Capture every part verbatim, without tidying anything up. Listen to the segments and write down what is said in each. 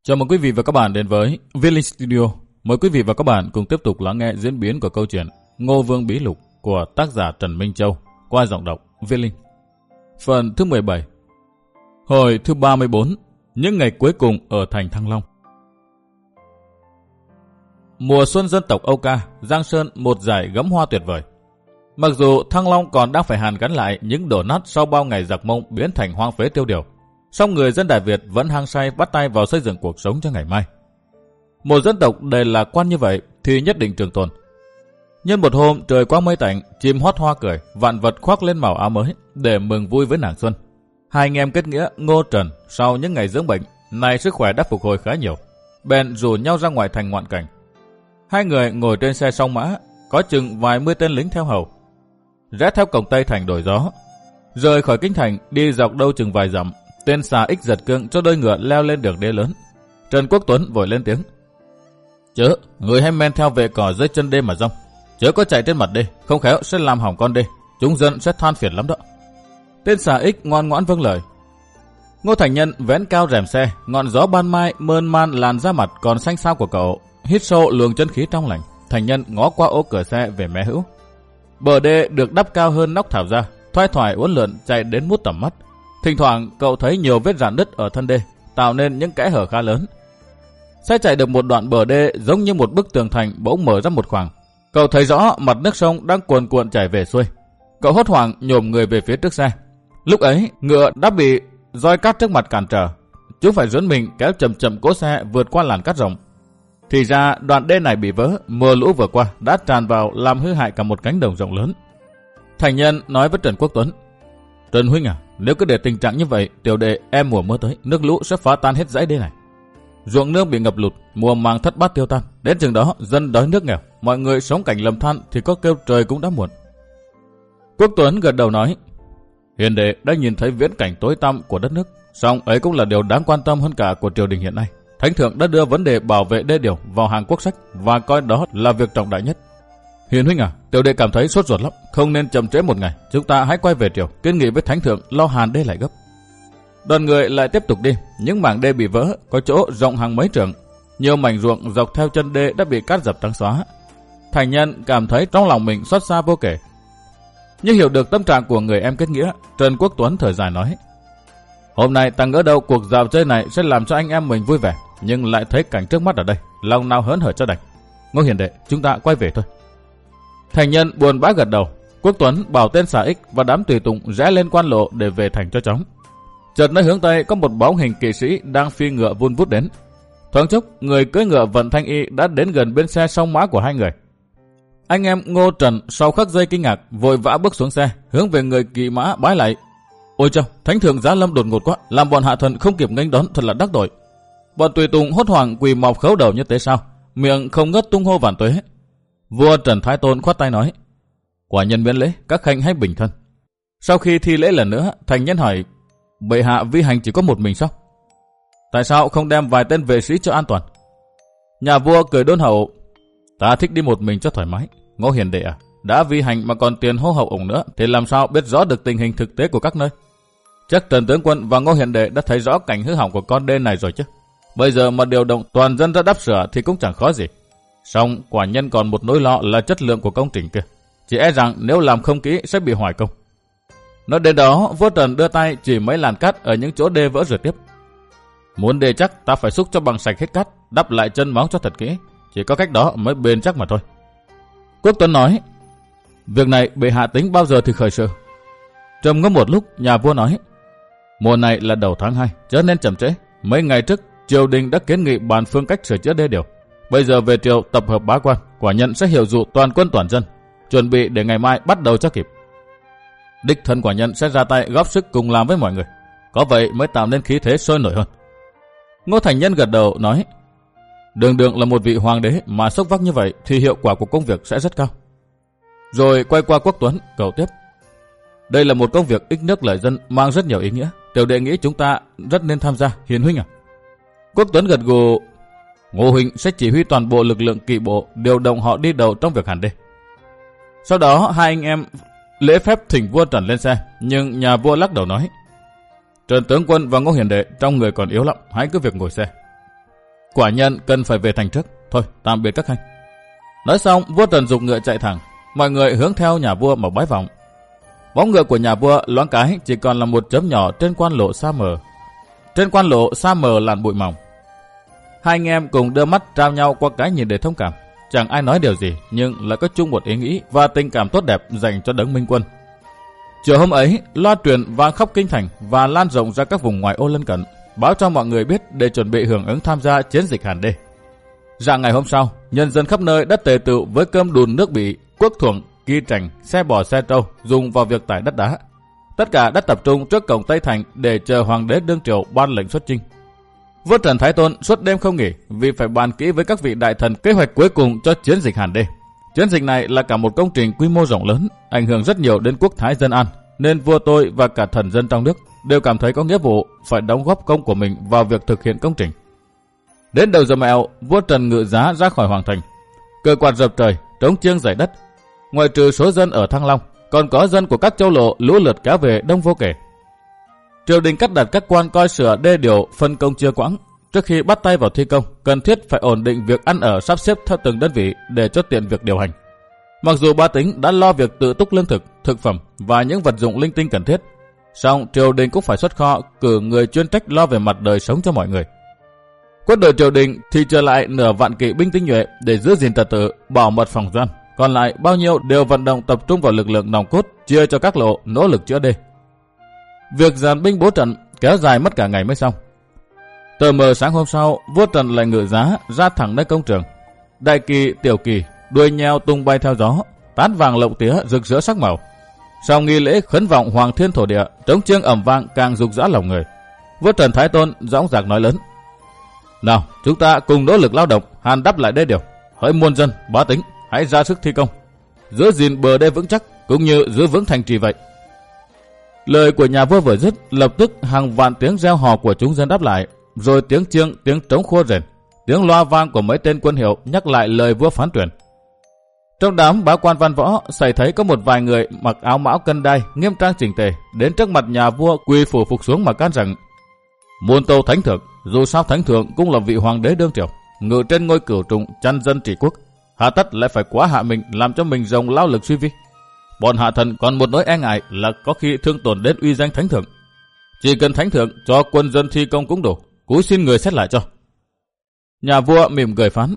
Chào mừng quý vị và các bạn đến với Viết Linh Studio. Mời quý vị và các bạn cùng tiếp tục lắng nghe diễn biến của câu chuyện Ngô Vương Bí Lục của tác giả Trần Minh Châu qua giọng đọc Viết Linh. Phần thứ mười bảy. Hồi thứ ba mươi bốn. Những ngày cuối cùng ở thành Thăng Long. Mùa xuân dân tộc Âu Ca, Giang Sơn một dải gấm hoa tuyệt vời. Mặc dù Thăng Long còn đang phải hàn gắn lại những đổ nát sau bao ngày giặc Mông biến thành hoang phế tiêu điều, song người dân Đại Việt vẫn hăng say bắt tay vào xây dựng cuộc sống cho ngày mai. Một dân tộc đầy lạc quan như vậy thì nhất định trường tồn. Nhân một hôm trời quá mây tạnh, chim hót hoa cười, vạn vật khoác lên màu áo mới để mừng vui với nàng xuân. Hai anh em kết nghĩa Ngô Trần sau những ngày dưỡng bệnh, nay sức khỏe đã phục hồi khá nhiều, bèn rủ nhau ra ngoài thành ngoạn cảnh. Hai người ngồi trên xe song mã, có chừng vài mươi tên lính theo hầu, rẽ theo cổng tây thành Đổi Gió, rời khỏi kinh thành đi dọc đâu chừng vài dặm. Tên xà ích giật cương cho đôi ngựa leo lên đường đê lớn. Trần Quốc Tuấn vội lên tiếng: Chớ, người hãy men theo vệ cỏ dưới chân đê mà rong, chớ có chạy trên mặt đê, không khéo sẽ làm hỏng con đê, chúng dân sẽ than phiền lắm đó. Tên xà ích ngoan ngoãn vâng lời. Ngô Thành Nhân vén cao rèm xe, ngọn gió ban mai mơn man làn ra mặt còn xanh xao của cậu, hít sâu luồng chân khí trong lành. Thành Nhân ngó qua ô cửa xe về mé hữu. Bờ đê được đắp cao hơn nóc thảo ra, thoai thoải uốn lượn chạy đến mút tầm mắt. Thỉnh thoảng cậu thấy nhiều vết rạn nứt ở thân đê, tạo nên những kẽ hở khá lớn. Xe chạy được một đoạn bờ đê giống như một bức tường thành bỗng mở ra một khoảng. Cậu thấy rõ mặt nước sông đang cuồn cuộn chảy về xuôi. Cậu hốt hoảng nhổm người về phía trước xe. Lúc ấy ngựa đã bị roi cát trước mặt cản trở, chúng phải dướn mình kéo chậm chậm cố xe vượt qua làn cát rộng. Thì ra đoạn đê này bị vỡ, mưa lũ vừa qua đã tràn vào làm hư hại cả một cánh đồng rộng lớn. Thành Nhân nói với Trần Quốc Tuấn: Trần huynh à, nếu cứ để tình trạng như vậy, tiểu đệ em mùa mưa tới, nước lũ sẽ phá tan hết dãy đê này. Ruộng nương bị ngập lụt, mùa màng thất bát tiêu tan, đến chừng đó dân đói nước nghèo, mọi người sống cảnh lầm than thì có kêu trời cũng đã muộn. Quốc Tuấn gật đầu nói: Hiền đệ đã nhìn thấy viễn cảnh tối tăm của đất nước, song ấy cũng là điều đáng quan tâm hơn cả của triều đình hiện nay. Thánh thượng đã đưa vấn đề bảo vệ đê điều vào hàng quốc sách và coi đó là việc trọng đại nhất. Hiền huynh à, tiểu đệ cảm thấy sốt ruột lắm, không nên chậm trễ một ngày, chúng ta hãy quay về triều, kiến nghị với thánh thượng lo hàn đê lại gấp. Đoàn người lại tiếp tục đi, những mảng đê bị vỡ, có chỗ rộng hàng mấy trượng, nhiều mảnh ruộng dọc theo chân đê đã bị cát dập trắng xóa. Thành Nhân cảm thấy trong lòng mình xót xa vô kể. Nhưng hiểu được tâm trạng của người em kết nghĩa, Trần Quốc Tuấn thở dài nói: Hôm nay ta ngỡ đâu cuộc dạo chơi này sẽ làm cho anh em mình vui vẻ, nhưng lại thấy cảnh trước mắt ở đây, lòng nào hớn hở cho đành. Ngô hiền đệ, chúng ta quay về thôi. Thành Nhân buồn bã gật đầu. Quốc Tuấn bảo tên xà ích và đám tùy tùng rẽ lên quan lộ để về thành cho chóng. Chợt nơi hướng tây có một bóng hình kỵ sĩ đang phi ngựa vun vút đến. Thoáng chốc, người cưỡi ngựa vận thanh y đã đến gần bên xe song mã của hai người. Anh em Ngô Trần sau khắc giây kinh ngạc vội vã bước xuống xe, hướng về người kỵ mã bái lại: Ôi chao, thánh thượng giá lâm đột ngột quá, làm bọn hạ thần không kịp nghênh đón, thật là đắc tội. Bọn tùy tùng hốt hoảng quỳ mọc khấu đầu như thế sao, miệng không ngớt tung hô vạn tuế. Vua Trần Thái Tôn khoát tay nói: Quả nhân miễn lễ, các khanh hãy bình thân. Sau khi thi lễ lần nữa, Thành Nhân hỏi: Bệ hạ vi hành chỉ có một mình sao? Tại sao không đem vài tên vệ sĩ cho an toàn? Nhà vua cười đôn hậu: Ta thích đi một mình cho thoải mái. Ngô hiền đệ à, đã vi hành mà còn tiền hô hậu ổng nữa, thì làm sao biết rõ được tình hình thực tế của các nơi? Chắc Trần tướng quân và Ngô hiền đệ đã thấy rõ cảnh hư hỏng của con đê này rồi chứ. Bây giờ mà điều động toàn dân ra đắp sửa thì cũng chẳng khó gì. Song quả nhân còn một nỗi lo là chất lượng của công trình kia, chỉ e rằng nếu làm không kỹ sẽ bị hoài công. Nói đến đó, vua Trần đưa tay chỉ mấy làn cát ở những chỗ đê vỡ rồi tiếp: Muốn đê chắc, ta phải xúc cho bằng sạch hết cát, đắp lại chân móng cho thật kỹ, chỉ có cách đó mới bền chắc mà thôi. Quốc Tuấn nói: Việc này bệ hạ tính bao giờ thì khởi sự? Trầm ngâm một lúc, nhà vua nói: Mùa này là đầu tháng hai, chớ nên chậm trễ. Mấy ngày trước triều đình đã kiến nghị bàn phương cách sửa chữa đê điều. Bây giờ về triều tập hợp bá quan, quả nhân sẽ hiệu dụ toàn quân toàn dân, chuẩn bị để ngày mai bắt đầu cho kịp. Đích thân quả nhân sẽ ra tay góp sức cùng làm với mọi người, có vậy mới tạo nên khí thế sôi nổi hơn. Ngô Thành Nhân gật đầu nói: Đường đường là một vị hoàng đế mà sốc vác như vậy thì hiệu quả của công việc sẽ rất cao. Rồi quay qua Quốc Tuấn, cầu tiếp: Đây là một công việc ích nước lợi dân, mang rất nhiều ý nghĩa. Tiểu đệ nghĩ chúng ta rất nên tham gia, hiền huynh à? Quốc Tuấn gật gù: Ngô huynh sẽ chỉ huy toàn bộ lực lượng kỵ bộ, điều động họ đi đầu trong việc hàn đê. Sau đó hai anh em lễ phép thỉnh vua Trần lên xe, nhưng nhà vua lắc đầu nói: Trần tướng quân và Ngô hiền đệ trong người còn yếu lắm, hãy cứ việc ngồi xe. Quả nhân cần phải về thành trước. Thôi, tạm biệt các khanh. Nói xong, vua Trần giục ngựa chạy thẳng. Mọi người hướng theo nhà vua mà bái vọng. Bóng ngựa của nhà vua loáng cái chỉ còn là một chấm nhỏ trên quan lộ xa mờ. Trên quan lộ xa mờ làn bụi mỏng. Hai anh em cùng đưa mắt trao nhau qua cái nhìn để thông cảm. Chẳng ai nói điều gì, nhưng lại có chung một ý nghĩ và tình cảm tốt đẹp dành cho Đấng Minh Quân. Chiều hôm ấy, loa truyền vang khắp kinh thành và lan rộng ra các vùng ngoại ô lân cận, báo cho mọi người biết để chuẩn bị hưởng ứng tham gia chiến dịch Hàn Đê. Rạng ngày hôm sau, nhân dân khắp nơi đã tề tựu với cơm đùn nước bị, cuốc thuồng, ki trành, xe bò xe trâu dùng vào việc tải đất đá. Tất cả đã tập trung trước cổng Tây Thành để chờ hoàng đế đương triều ban lệnh xuất chinh. Vua Trần Thái Tôn suốt đêm không nghỉ vì phải bàn kỹ với các vị đại thần kế hoạch cuối cùng cho chiến dịch Hàn Đê. Chiến dịch này là cả một công trình quy mô rộng lớn, ảnh hưởng rất nhiều đến quốc thái dân an, nên vua tôi và cả thần dân trong nước đều cảm thấy có nghĩa vụ phải đóng góp công của mình vào việc thực hiện công trình. Đến đầu giờ mẹo, vua Trần ngự giá ra khỏi hoàng thành, cờ quạt dập trời, trống chiêng dày đất. Ngoài trừ số dân ở Thăng Long, còn có dân của các châu lộ lũ lượt kéo về đông vô kể. Triều đình cắt đặt các quan coi sửa đê điều, phân công chia quãng. Trước khi bắt tay vào thi công, cần thiết phải ổn định việc ăn ở sắp xếp theo từng đơn vị để cho tiện việc điều hành. Mặc dù bá tính đã lo việc tự túc lương thực, thực phẩm và những vật dụng linh tinh cần thiết, song triều đình cũng phải xuất kho cử người chuyên trách lo về mặt đời sống cho mọi người. Quân đội triều đình thì trở lại nửa vạn kỵ binh tinh nhuệ để giữ gìn trật tự, bảo mật phòng doanh. Còn lại bao nhiêu đều vận động tập trung vào lực lượng nòng cốt, chia cho các lộ nỗ lực chữa đê. Việc dàn binh bố trận kéo dài mất cả ngày mới xong. Tờ mờ sáng hôm sau, vua Trần lại ngự giá ra thẳng nơi công trường. Đại kỳ, tiểu kỳ, đuôi nheo tung bay theo gió, tán vàng lộng tía rực rỡ sắc màu. Sau nghi lễ khấn vọng hoàng thiên thổ địa, trống chiêng ầm vang càng rục rã lòng người. Vua Trần Thái Tôn dõng dạc nói lớn: nào, chúng ta cùng nỗ lực lao động, hàn đắp lại đê điều. Hỡi muôn dân, bá tính, hãy ra sức thi công, giữ gìn bờ đê vững chắc, cũng như giữ vững thành trì vậy. Lời của nhà vua vừa dứt, lập tức hàng vạn tiếng reo hò của chúng dân đáp lại, rồi tiếng chiêng, tiếng trống khua rền, tiếng loa vang của mấy tên quân hiệu nhắc lại lời vua phán truyền. Trong đám bá quan văn võ, xảy thấy có một vài người mặc áo mão cân đai, nghiêm trang chỉnh tề, đến trước mặt nhà vua quỳ phủ phục xuống mà can rằng: muôn tâu thánh thượng, dù sao thánh thượng cũng là vị hoàng đế đương triều, ngự trên ngôi cửu trùng, chăn dân trị quốc, hạ tất lại phải quá hạ mình, làm cho mình rồng lao lực suy vi. Bọn hạ thần còn một nỗi e ngại là có khi thương tổn đến uy danh thánh thượng. Chỉ cần thánh thượng cho quân dân thi công cũng đủ, cúi xin người xét lại cho. Nhà vua mỉm cười phán: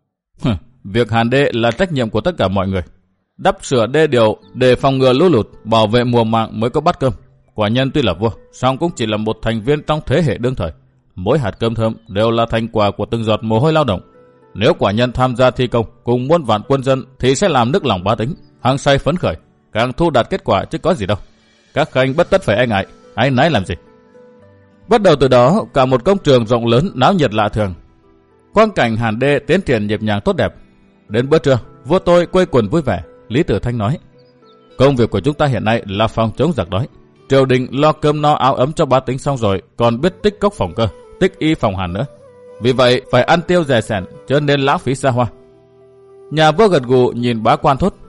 việc hàn đê là trách nhiệm của tất cả mọi người. Đắp sửa đê điều để phòng ngừa lũ lụt, bảo vệ mùa màng mới có bát cơm. Quả nhân tuy là vua, song cũng chỉ là một thành viên trong thế hệ đương thời. Mỗi hạt cơm thơm đều là thành quả của từng giọt mồ hôi lao động. Nếu quả nhân tham gia thi công cùng muôn vạn quân dân thì sẽ làm nức lòng bá tính, hăng say phấn khởi, càng thu đạt kết quả chứ có gì đâu. Các khanh bất tất phải e ngại, ai nấy làm gì. Bắt đầu từ đó, cả một công trường rộng lớn náo nhiệt lạ thường. Quang cảnh hàn đê tiến triển nhịp nhàng tốt đẹp. Đến bữa trưa, vua tôi quây quần vui vẻ. Lý Tử Thanh nói: công việc của chúng ta hiện nay là phòng chống giặc đói. Triều đình lo cơm no áo ấm cho bá tính xong rồi, còn biết tích cốc phòng cơ, tích y phòng hàn nữa. Vì vậy phải ăn tiêu dè sẻn, cho nên lãng phí xa hoa. Nhà vua gật gù nhìn bá quan thốt: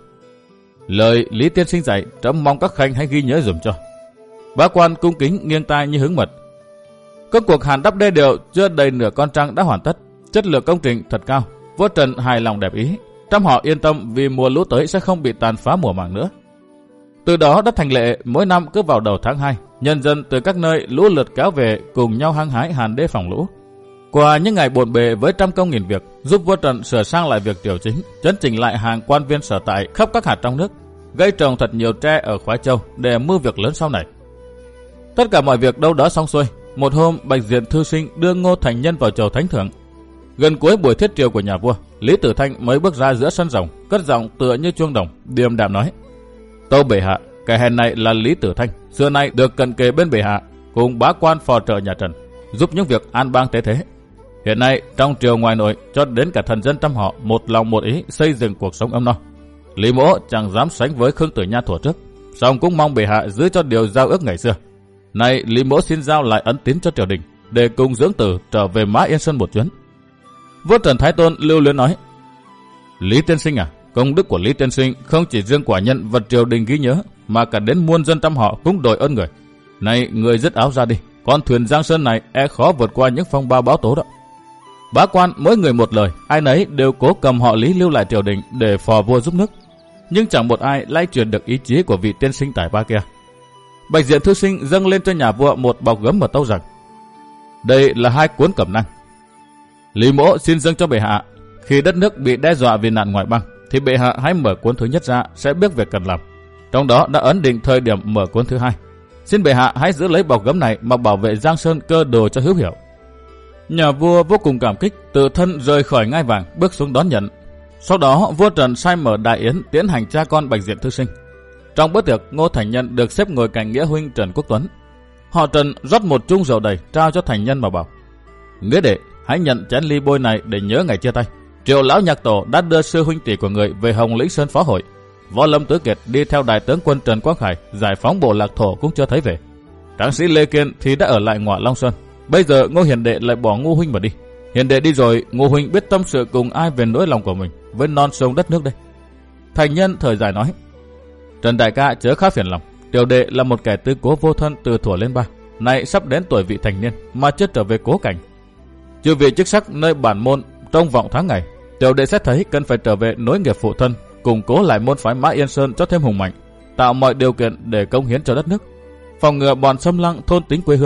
lời Lý tiên sinh dạy, trẫm mong các khanh hãy ghi nhớ dùm cho. Bá quan cung kính nghiêng tai như hứng mật. Công cuộc hàn đắp đê điều chưa đầy nửa con trăng đã hoàn tất, chất lượng công trình thật cao. Vua Trần hài lòng đẹp ý, trăm họ yên tâm vì mùa lũ tới sẽ không bị tàn phá mùa màng nữa. Từ đó đã thành lệ, mỗi năm cứ vào đầu tháng hai, nhân dân từ các nơi lũ lượt kéo về cùng nhau hăng hái hàn đê phòng lũ. Qua những ngày bộn bề với trăm công nghìn việc, giúp vua Trần sửa sang lại việc triều chính, chấn chỉnh lại hàng quan viên sở tại khắp các hạt trong nước, gây trồng thật nhiều tre ở Khoái Châu để mưu việc lớn sau này. Tất cả mọi việc đâu đó xong xuôi. Một hôm, Bạch Diện thư sinh đưa Ngô Thành Nhân vào chầu thánh thượng. Gần cuối buổi thiết triều của nhà vua, Lý Tử Thanh mới bước ra giữa sân rồng, cất giọng tựa như chuông đồng, điềm đạm nói: tâu bệ hạ, kẻ hèn này là Lý Tử Thanh, xưa nay được cận kề bên bệ hạ, cùng bá quan phò trợ nhà Trần, giúp những việc an bang tế thế. Hiện nay trong triều ngoài nội, cho đến cả thần dân trăm họ một lòng một ý xây dựng cuộc sống ấm no. Lý mỗ chẳng dám sánh với Khương Tử Nha thuở trước, song cũng mong bệ hạ giữ cho điều giao ước ngày xưa. Nay Lý mỗ xin giao lại ấn tín cho triều đình, để cùng dưỡng tử trở về Mã Yên Sơn một chuyến. Vua Trần Thái Tôn lưu luyến nói: Lý tiên sinh à, công đức của Lý tiên sinh không chỉ riêng quả nhân vật triều đình ghi nhớ, mà cả đến muôn dân trăm họ cũng đội ơn người. Nay người dứt áo ra đi, con thuyền Giang Sơn này e khó vượt qua những phong ba bão tố đó. Bá quan mỗi người một lời, ai nấy đều cố cầm họ Lý lưu lại triều đình để phò vua giúp nước, nhưng chẳng một ai lay truyền được ý chí của vị tiên sinh tài ba kia. Bạch Diện thư sinh dâng lên cho nhà vua một bọc gấm và tâu rằng: đây là hai cuốn cẩm năng. Lý mỗ xin dâng cho bệ hạ. Khi đất nước bị đe dọa vì nạn ngoại bang, thì bệ hạ hãy mở cuốn thứ nhất ra, sẽ biết việc cần làm. Trong đó đã ấn định thời điểm mở cuốn thứ hai. Xin bệ hạ hãy giữ lấy bọc gấm này mà bảo vệ Giang Sơn cơ đồ cho hữu hiệu. Nhà vua vô cùng cảm kích, tự thân rời khỏi ngai vàng, bước xuống đón nhận. Sau đó vua Trần sai mở đại yến tiến hành cha con Bạch Diện thư sinh. Trong bữa tiệc, Ngô Thành Nhân được xếp ngồi cạnh nghĩa huynh Trần Quốc Tuấn. Họ Trần rót một chung rượu đầy trao cho Thành Nhân mà bảo: nghĩa đệ, hãy nhận chén ly bôi này để nhớ ngày chia tay. Triệu lão nhạc tổ đã đưa sư huynh tỷ của người về Hồng Lĩnh Sơn phó hội. Võ Lâm Tứ Kiệt đi theo đại tướng quân Trần Quang Khải giải phóng bộ lạc thổ cũng chưa thấy về. Tráng sĩ Lê Kiên thì đã ở lại Ngọa Long Sơn. Bây giờ Ngô hiền đệ lại bỏ Ngô huynh mà đi. Hiền đệ đi rồi, Ngô huynh biết tâm sự cùng ai về nỗi lòng của mình với non sông đất nước đây? Thành Nhân thời dài nói: Trần đại ca chớ khá phiền lòng. Tiểu đệ là một kẻ tứ cố vô thân từ thuở lên ba, nay sắp đến tuổi vị thành niên mà chưa trở về cố cảnh. Chư vị chức sắc nơi bản môn trong vọng tháng ngày, tiểu đệ sẽ thấy cần phải trở về nối nghiệp phụ thân, củng cố lại môn phái Mã Yên Sơn cho thêm hùng mạnh, tạo mọi điều kiện để cống hiến cho đất nước, phòng ngừa bọn xâm lăng thôn tính quê hương.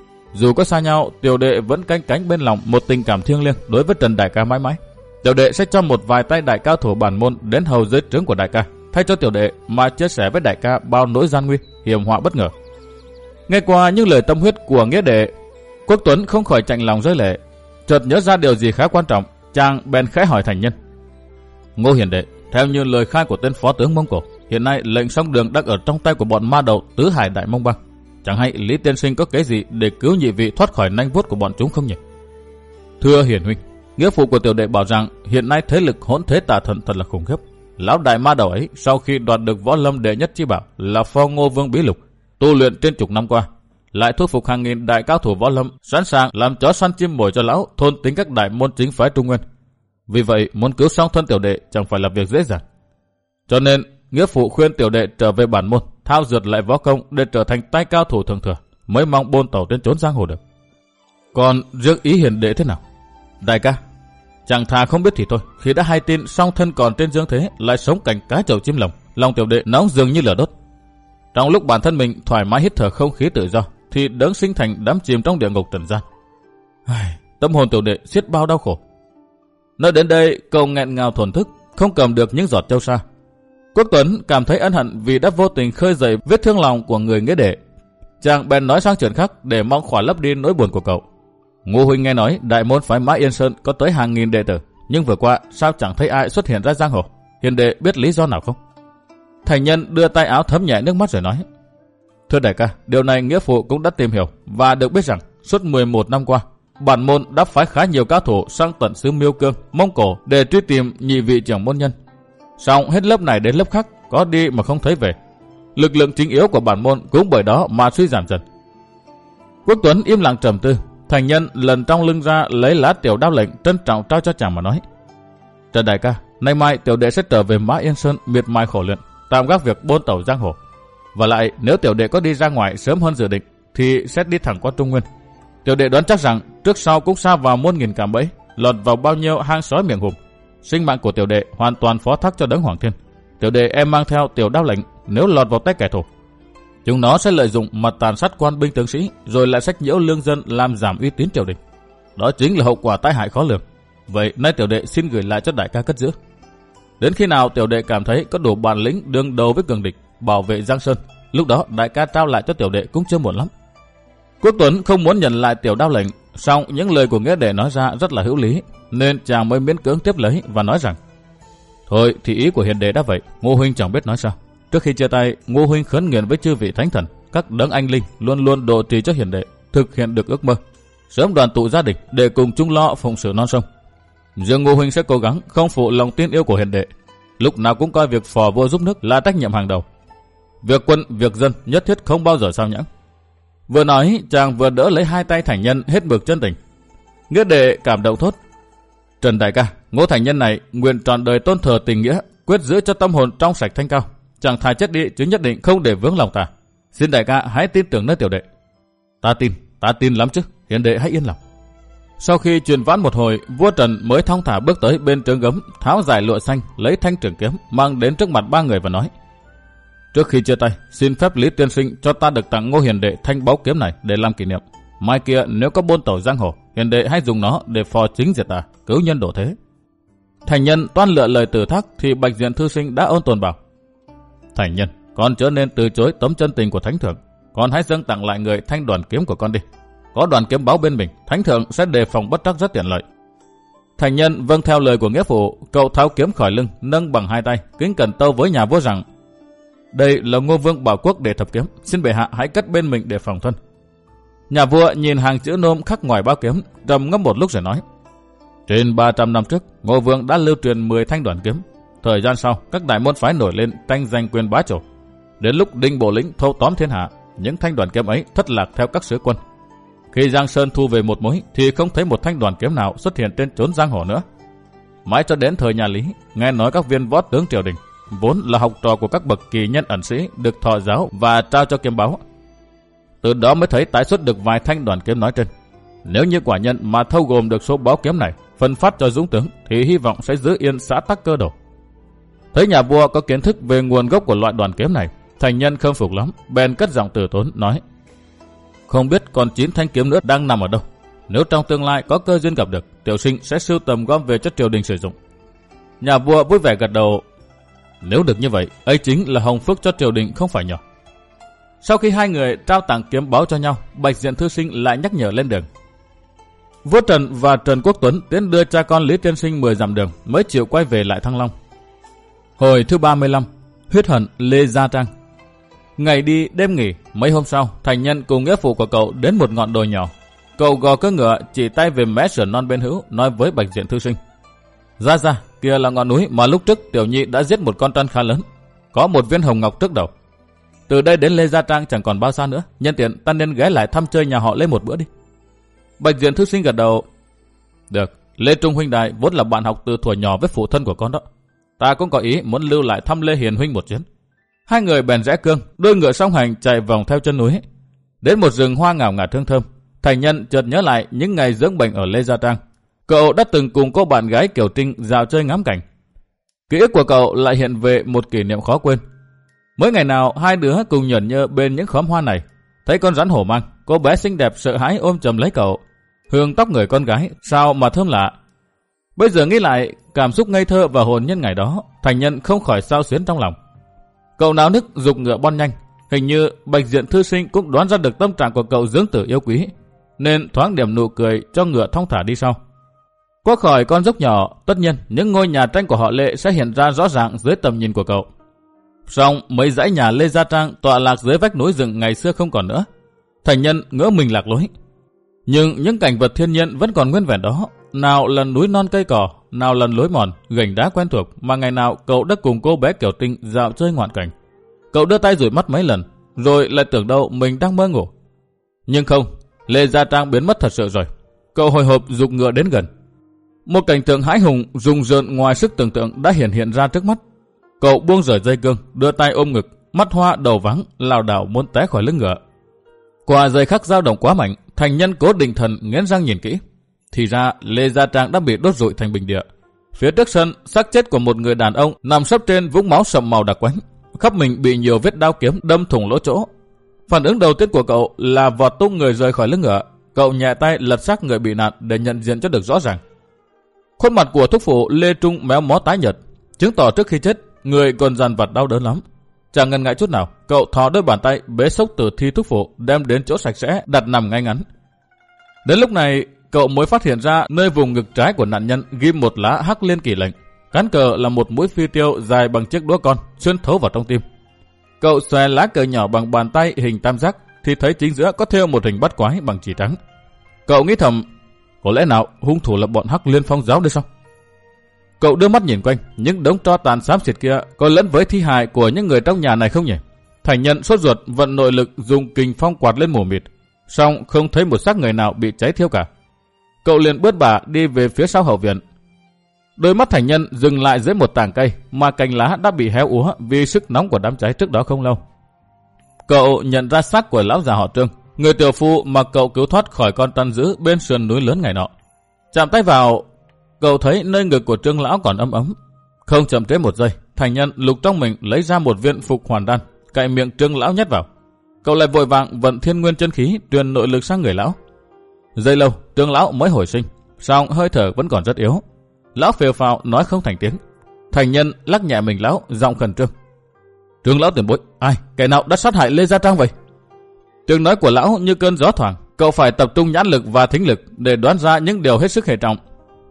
Dù có xa nhau, tiểu đệ vẫn canh cánh bên lòng một tình cảm thiêng liêng đối với Trần đại ca mãi mãi. Tiểu đệ sẽ cho một vài tay đại cao thủ bản môn đến hầu dưới trướng của đại ca, thay cho tiểu đệ mà chia sẻ với đại ca bao nỗi gian nguy, hiểm họa bất ngờ. Nghe qua những lời tâm huyết của nghĩa đệ, Quốc Tuấn không khỏi chạnh lòng rơi lệ. Chợt nhớ ra điều gì khá quan trọng, chàng bèn khẽ hỏi Thành Nhân: Ngô hiền đệ, theo như lời khai của tên phó tướng Mông Cổ, hiện nay lệnh song đường đang ở trong tay của bọn ma đầu tứ hải đại Mông Bang. Chẳng hay Lý tiên sinh có kế gì để cứu nhị vị thoát khỏi nanh vuốt của bọn chúng không nhỉ? Thưa hiền huynh, nghĩa phụ của tiểu đệ bảo rằng hiện nay thế lực hỗn thế tà thần thật là khủng khiếp. Lão đại ma đầu ấy sau khi đoạt được võ lâm đệ nhất chi bảo là Phò Ngô Vương Bí Lục, tu luyện trên chục năm qua, lại thuyết phục hàng nghìn đại cao thủ võ lâm sẵn sàng làm chó săn chim mồi cho lão thôn tính các đại môn chính phái Trung Nguyên. Vì vậy muốn cứu song thân tiểu đệ chẳng phải là việc dễ dàng. Cho nên nghĩa phụ khuyên tiểu đệ trở về bản môn, thao dượt lại võ công để trở thành tay cao thủ thường thừa, mới mong bôn tẩu trên chốn giang hồ được. Còn riêng ý hiền đệ thế nào? Đại ca, chẳng thà không biết thì thôi, khi đã hay tin song thân còn trên dương thế lại sống cảnh cá chậu chim lồng, lòng tiểu đệ nóng dường như lửa đốt. Trong lúc bản thân mình thoải mái hít thở không khí tự do, thì đấng sinh thành đắm chìm trong địa ngục trần gian. Tâm hồn tiểu đệ xiết bao đau khổ. Nói đến đây, cậu nghẹn ngào thổn thức, không cầm được những giọt châu sa. Quốc Tuấn cảm thấy ân hận vì đã vô tình khơi dậy vết thương lòng của người nghĩa đệ. Chàng bèn nói sang chuyện khác để mong khỏa lấp đi nỗi buồn của cậu. Ngô huynh nghe nói đại môn phái Mã Yên Sơn có tới hàng nghìn đệ tử, nhưng vừa qua sao chẳng thấy ai xuất hiện ra giang hồ? Hiền đệ biết lý do nào không? Thành Nhân đưa tay áo thấm nhẹ nước mắt rồi nói: Thưa đại ca, điều này nghĩa phụ cũng đã tìm hiểu và được biết rằng suốt mười một năm qua, bản môn đã phái khá nhiều cao thủ sang tận xứ Miêu Cương, Mông Cổ để truy tìm nhị vị trưởng môn nhân. Song hết lớp này đến lớp khác, có đi mà không thấy về. Lực lượng chính yếu của bản môn cũng bởi đó mà suy giảm dần. Quốc Tuấn im lặng trầm tư. Thành Nhân lần trong lưng ra lấy lá tiểu đao lệnh trân trọng trao cho chàng mà nói: Trần đại ca, nay mai tiểu đệ sẽ trở về Mã Yên Sơn miệt mài khổ luyện, tạm gác việc bôn tẩu giang hồ. Và lại nếu tiểu đệ có đi ra ngoài sớm hơn dự định thì sẽ đi thẳng qua Trung Nguyên. Tiểu đệ đoán chắc rằng trước sau cũng sa vào muôn nghìn cạm bẫy, lọt vào bao nhiêu hang sói miệng hùm. Sinh mạng của tiểu đệ hoàn toàn phó thác cho đấng Hoàng Thiên. Tiểu đệ em mang theo tiểu đao lệnh, nếu lọt vào tay kẻ thù, chúng nó sẽ lợi dụng mà tàn sát quan binh tướng sĩ, rồi lại sách nhiễu lương dân làm giảm uy tín triều đình. Đó chính là hậu quả tai hại khó lường. Vậy nay tiểu đệ xin gửi lại cho đại ca cất giữ. Đến khi nào tiểu đệ cảm thấy có đủ bản lĩnh đương đầu với cường địch, bảo vệ Giang Sơn, lúc đó đại ca trao lại cho tiểu đệ cũng chưa muộn lắm. Quốc Tuấn không muốn nhận lại tiểu đao lệnh, song những lời của nghĩa đệ nói ra rất là hữu lý, nên chàng mới miễn cưỡng tiếp lấy và nói rằng: Thôi thì ý của hiền đệ đã vậy, Ngô huynh chẳng biết nói sao. Trước khi chia tay, Ngô huynh khấn nguyện với chư vị thánh thần, các đấng anh linh luôn luôn độ trì cho hiền đệ, thực hiện được ước mơ, sớm đoàn tụ gia đình để cùng chung lo phụng sự non sông. Riêng Ngô huynh sẽ cố gắng không phụ lòng tin yêu của hiền đệ, lúc nào cũng coi việc phò vua giúp nước là trách nhiệm hàng đầu. Việc quân, việc dân nhất thiết không bao giờ sao nhãng. Vừa nói, chàng vừa đỡ lấy hai tay Thành Nhân hết mực chân tình. Nghĩa đệ cảm động thốt: Trần đại ca, Ngô Thành Nhân này nguyện trọn đời tôn thờ tình nghĩa, quyết giữ cho tâm hồn trong sạch thanh cao, chẳng thà chết đi chứ nhất định không để vướng lòng ta. Xin đại ca hãy tin tưởng nơi tiểu đệ. Ta tin, ta tin lắm chứ, hiền đệ hãy yên lòng. Sau khi truyền vãn một hồi, vua Trần mới thong thả bước tới bên trướng gấm, tháo giải lụa xanh, lấy thanh trường kiếm mang đến trước mặt ba người và nói: Trước khi chia tay, xin phép Lý tiên sinh cho ta được tặng Ngô hiền đệ thanh báu kiếm này để làm kỷ niệm. Mai kia nếu có buôn tẩu giang hồ, hiền đệ hãy dùng nó để phò chính diệt tà, cứu nhân độ thế. Thành nhân toan lựa lời từ thác thì Bạch Diện thư sinh đã ôn tồn bảo: Thành nhân, con chớ nên từ chối tấm chân tình của thánh thượng, con hãy dâng tặng lại người thanh đoàn kiếm của con đi. Có đoàn kiếm báu bên mình, thánh thượng sẽ đề phòng bất trắc rất tiện lợi. Thành nhân vâng theo lời của nghĩa phụ, cậu tháo kiếm khỏi lưng, nâng bằng hai tay, kính cẩn tâu với nhà vua rằng: Đây là Ngô Vương Bảo Quốc để thập kiếm, xin bệ hạ hãy cất bên mình để phòng thân. Nhà vua nhìn hàng chữ nôm khắc ngoài bao kiếm, trầm ngâm một lúc rồi nói: Trên ba trăm năm trước, Ngô Vương đã lưu truyền mười thanh đoàn kiếm. Thời gian sau, các đại môn phái nổi lên tranh giành quyền bá chủ. Đến lúc Đinh Bộ Lĩnh thâu tóm thiên hạ, những thanh đoàn kiếm ấy thất lạc theo các sứ quân. Khi Giang Sơn thu về một mối thì không thấy một thanh đoàn kiếm nào xuất hiện trên chốn giang hồ nữa. Mãi cho đến thời nhà Lý, nghe nói các viên võ tướng triều đình, vốn là học trò của các bậc kỳ nhân ẩn sĩ, được thọ giáo và trao cho kiếm báu. Từ đó mới thấy tái xuất được vài thanh đoàn kiếm nói trên. Nếu như quả nhân mà thâu gồm được số báu kiếm này, phân phát cho dũng tướng, thì hy vọng sẽ giữ yên xã tắc cơ đồ. Thấy nhà vua có kiến thức về nguồn gốc của loại đoàn kiếm này, thành nhân khâm phục lắm, bèn cất giọng từ tốn nói: Không biết còn chín thanh kiếm nữa đang nằm ở đâu. Nếu trong tương lai có cơ duyên gặp được, tiểu sinh sẽ sưu tầm gom về cho triều đình sử dụng. Nhà vua vui vẻ gật đầu: Nếu được như vậy, ấy chính là hồng phúc cho triều đình không phải nhỏ. Sau khi hai người trao tặng kiếm báu cho nhau, Bạch Diện thư sinh lại nhắc nhở lên đường. Vua Trần và Trần Quốc Tuấn tiến đưa cha con Lý tiên sinh mười dặm đường mới chịu quay về lại Thăng Long. Hồi thứ ba mươi lăm, huyết hận Lê Gia Trang. Ngày đi đêm nghỉ, mấy hôm sau, thành nhân cùng nghĩa phụ của cậu đến một ngọn đồi nhỏ. Cậu gò cưỡi ngựa chỉ tay về mé sườn non bên hữu, nói với Bạch Diện thư sinh: Ra ra, kia là ngọn núi mà lúc trước Tiểu Nhi đã giết một con trăn khá lớn, có một viên hồng ngọc trước đầu. Từ đây đến Lê Gia Trang chẳng còn bao xa nữa, nhân tiện ta nên ghé lại thăm chơi nhà họ Lê một bữa đi. Bạch Diện thư sinh gật đầu: Được, Lê Trung huynh đài vốn là bạn học từ thuở nhỏ với phụ thân của con đó. Ta cũng có ý muốn lưu lại thăm Lê Hiền huynh một chuyến. Hai người bèn rẽ cương, đôi ngựa song hành chạy vòng theo chân núi. Đến một rừng hoa ngào ngạt hương thơm, thành nhân chợt nhớ lại những ngày dưỡng bệnh ở Lê Gia Trang. Cậu đã từng cùng cô bạn gái Kiều Trinh dạo chơi ngắm cảnh. Ký ức của cậu lại hiện về một kỷ niệm khó quên. Mới ngày nào hai đứa cùng nhởn nhơ bên những khóm hoa này, thấy con rắn hổ mang, cô bé xinh đẹp sợ hãi ôm chầm lấy cậu. Hương tóc người con gái sao mà thơm lạ. Bây giờ nghĩ lại cảm xúc ngây thơ và hồn nhiên ngày đó, thành nhân không khỏi xao xuyến trong lòng. Cậu náo nức giục ngựa bon nhanh. Hình như Bạch Diện thư sinh cũng đoán ra được tâm trạng của cậu dưỡng tử yêu quý, nên thoáng điểm nụ cười cho ngựa thong thả đi sau. Qua khỏi con dốc nhỏ, tất nhiên những ngôi nhà tranh của họ Lê sẽ hiện ra rõ ràng dưới tầm nhìn của cậu. Song mấy dãy nhà Lê Gia Trang tọa lạc dưới vách núi rừng ngày xưa không còn nữa. Thành nhân ngỡ mình lạc lối. Nhưng những cảnh vật thiên nhiên vẫn còn nguyên vẹn đó. Nào là núi non cây cỏ, nào là lối mòn, gành đá quen thuộc mà ngày nào cậu đã cùng cô bé Kiều Trinh dạo chơi ngoạn cảnh. Cậu đưa tay dụi mắt mấy lần, rồi lại tưởng đâu mình đang mơ ngủ. Nhưng không, Lê Gia Trang biến mất thật sự rồi. Cậu hồi hộp giục ngựa đến gần. Một cảnh tượng hãi hùng rùng rợn ngoài sức tưởng tượng đã hiện hiện ra trước mắt. Cậu buông rời dây cương, đưa tay ôm ngực, mắt hoa đầu vắng, lảo đảo muốn té khỏi lưng ngựa. Qua giây khắc dao động quá mạnh, thành nhân cố định thần nghiến răng nhìn kỹ. Thì ra Lê Gia Trang đã bị đốt rụi thành bình địa. Phía trước sân, xác chết của một người đàn ông nằm sấp trên vũng máu sậm màu đặc quánh, khắp mình bị nhiều vết đao kiếm đâm thủng lỗ chỗ. Phản ứng đầu tiên của cậu là vọt tung người rời khỏi lưng ngựa. Cậu nhẹ tay lật xác người bị nạn để nhận diện cho được rõ ràng. Khuôn mặt của thúc phụ Lê Trung méo mó tái nhợt, chứng tỏ trước khi chết người còn dằn vặt đau đớn lắm. Chẳng ngần ngại chút nào, cậu thò đôi bàn tay bế xốc tử thi thúc phụ đem đến chỗ sạch sẽ đặt nằm ngay ngắn. Đến lúc này cậu mới phát hiện ra nơi vùng ngực trái của nạn nhân ghim một lá hắc liên kỷ lệnh, cán cờ là một mũi phi tiêu dài bằng chiếc đũa con xuyên thấu vào trong tim. Cậu xòe lá cờ nhỏ bằng bàn tay hình tam giác thì thấy chính giữa có thêu một hình bắt quái bằng chỉ trắng. Cậu nghĩ thầm, có lẽ nào hung thủ là bọn Hắc Liên Phong giáo đây sao? Cậu đưa mắt nhìn quanh, những đống tro tàn xám xịt kia có lẫn với thi hài của những người trong nhà này không nhỉ? Thành nhân sốt ruột vận nội lực dùng kình phong quạt lên mù mịt, song không thấy một xác người nào bị cháy thiêu cả. Cậu liền bứt bả đi về phía sau hậu viện. Đôi mắt thành nhân dừng lại dưới một tảng cây mà cành lá đã bị héo úa vì sức nóng của đám cháy trước đó không lâu. Cậu nhận ra xác của lão già họ Trương, người tiểu phu mà cậu cứu thoát khỏi con trăn dữ bên sườn núi lớn ngày nọ. Chạm tay vào, cậu thấy nơi ngực của Trương lão còn ấm ấm. Không chậm trễ một giây, Thành Nhân lục trong mình lấy ra một viên phục hoàn đan, cạy miệng Trương lão nhét vào. Cậu lại vội vàng vận thiên nguyên chân khí truyền nội lực sang người lão. Giây lâu, Trương lão mới hồi sinh, song hơi thở vẫn còn rất yếu. Lão phều phào nói không thành tiếng. Thành Nhân lắc nhẹ mình lão, giọng khẩn trương. Trương lão tiền bối, ai, kẻ nào đã sát hại Lê Gia Trang vậy? Tiếng nói của lão như cơn gió thoảng, cậu phải tập trung nhãn lực và thính lực để đoán ra những điều hết sức hệ trọng.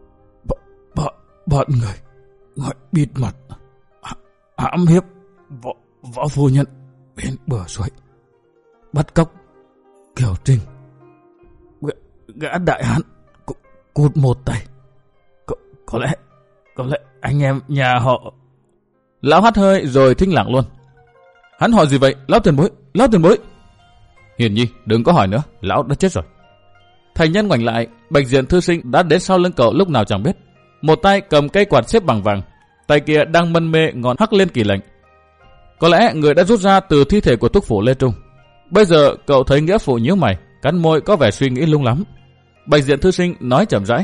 Bọn, bọn người, người bịt mặt, hãm hiếp võ, võ phu nhân bên bờ suối, bắt cóc Kiều Trinh, gã, gã đại hán cụt một tay. Có, có lẽ, có lẽ anh em nhà họ. Lão hắt hơi rồi thinh lặng luôn. Hắn hỏi gì vậy? Lão tiền bối, lão tiền bối. Hiền nhi, đừng có hỏi nữa, lão đã chết rồi. Thành Nhân ngoảnh lại, Bạch Diện thư sinh đã đến sau lưng cậu lúc nào chẳng biết. Một tay cầm cây quạt xếp bằng vàng, tay kia đang mân mê ngón hắc lên kỳ lệnh. Có lẽ người đã rút ra từ thi thể của túc phủ Lê Trung. Bây giờ cậu thấy nghĩa phụ nhíu mày, cắn môi có vẻ suy nghĩ lung lắm. Bạch Diện thư sinh nói chậm rãi.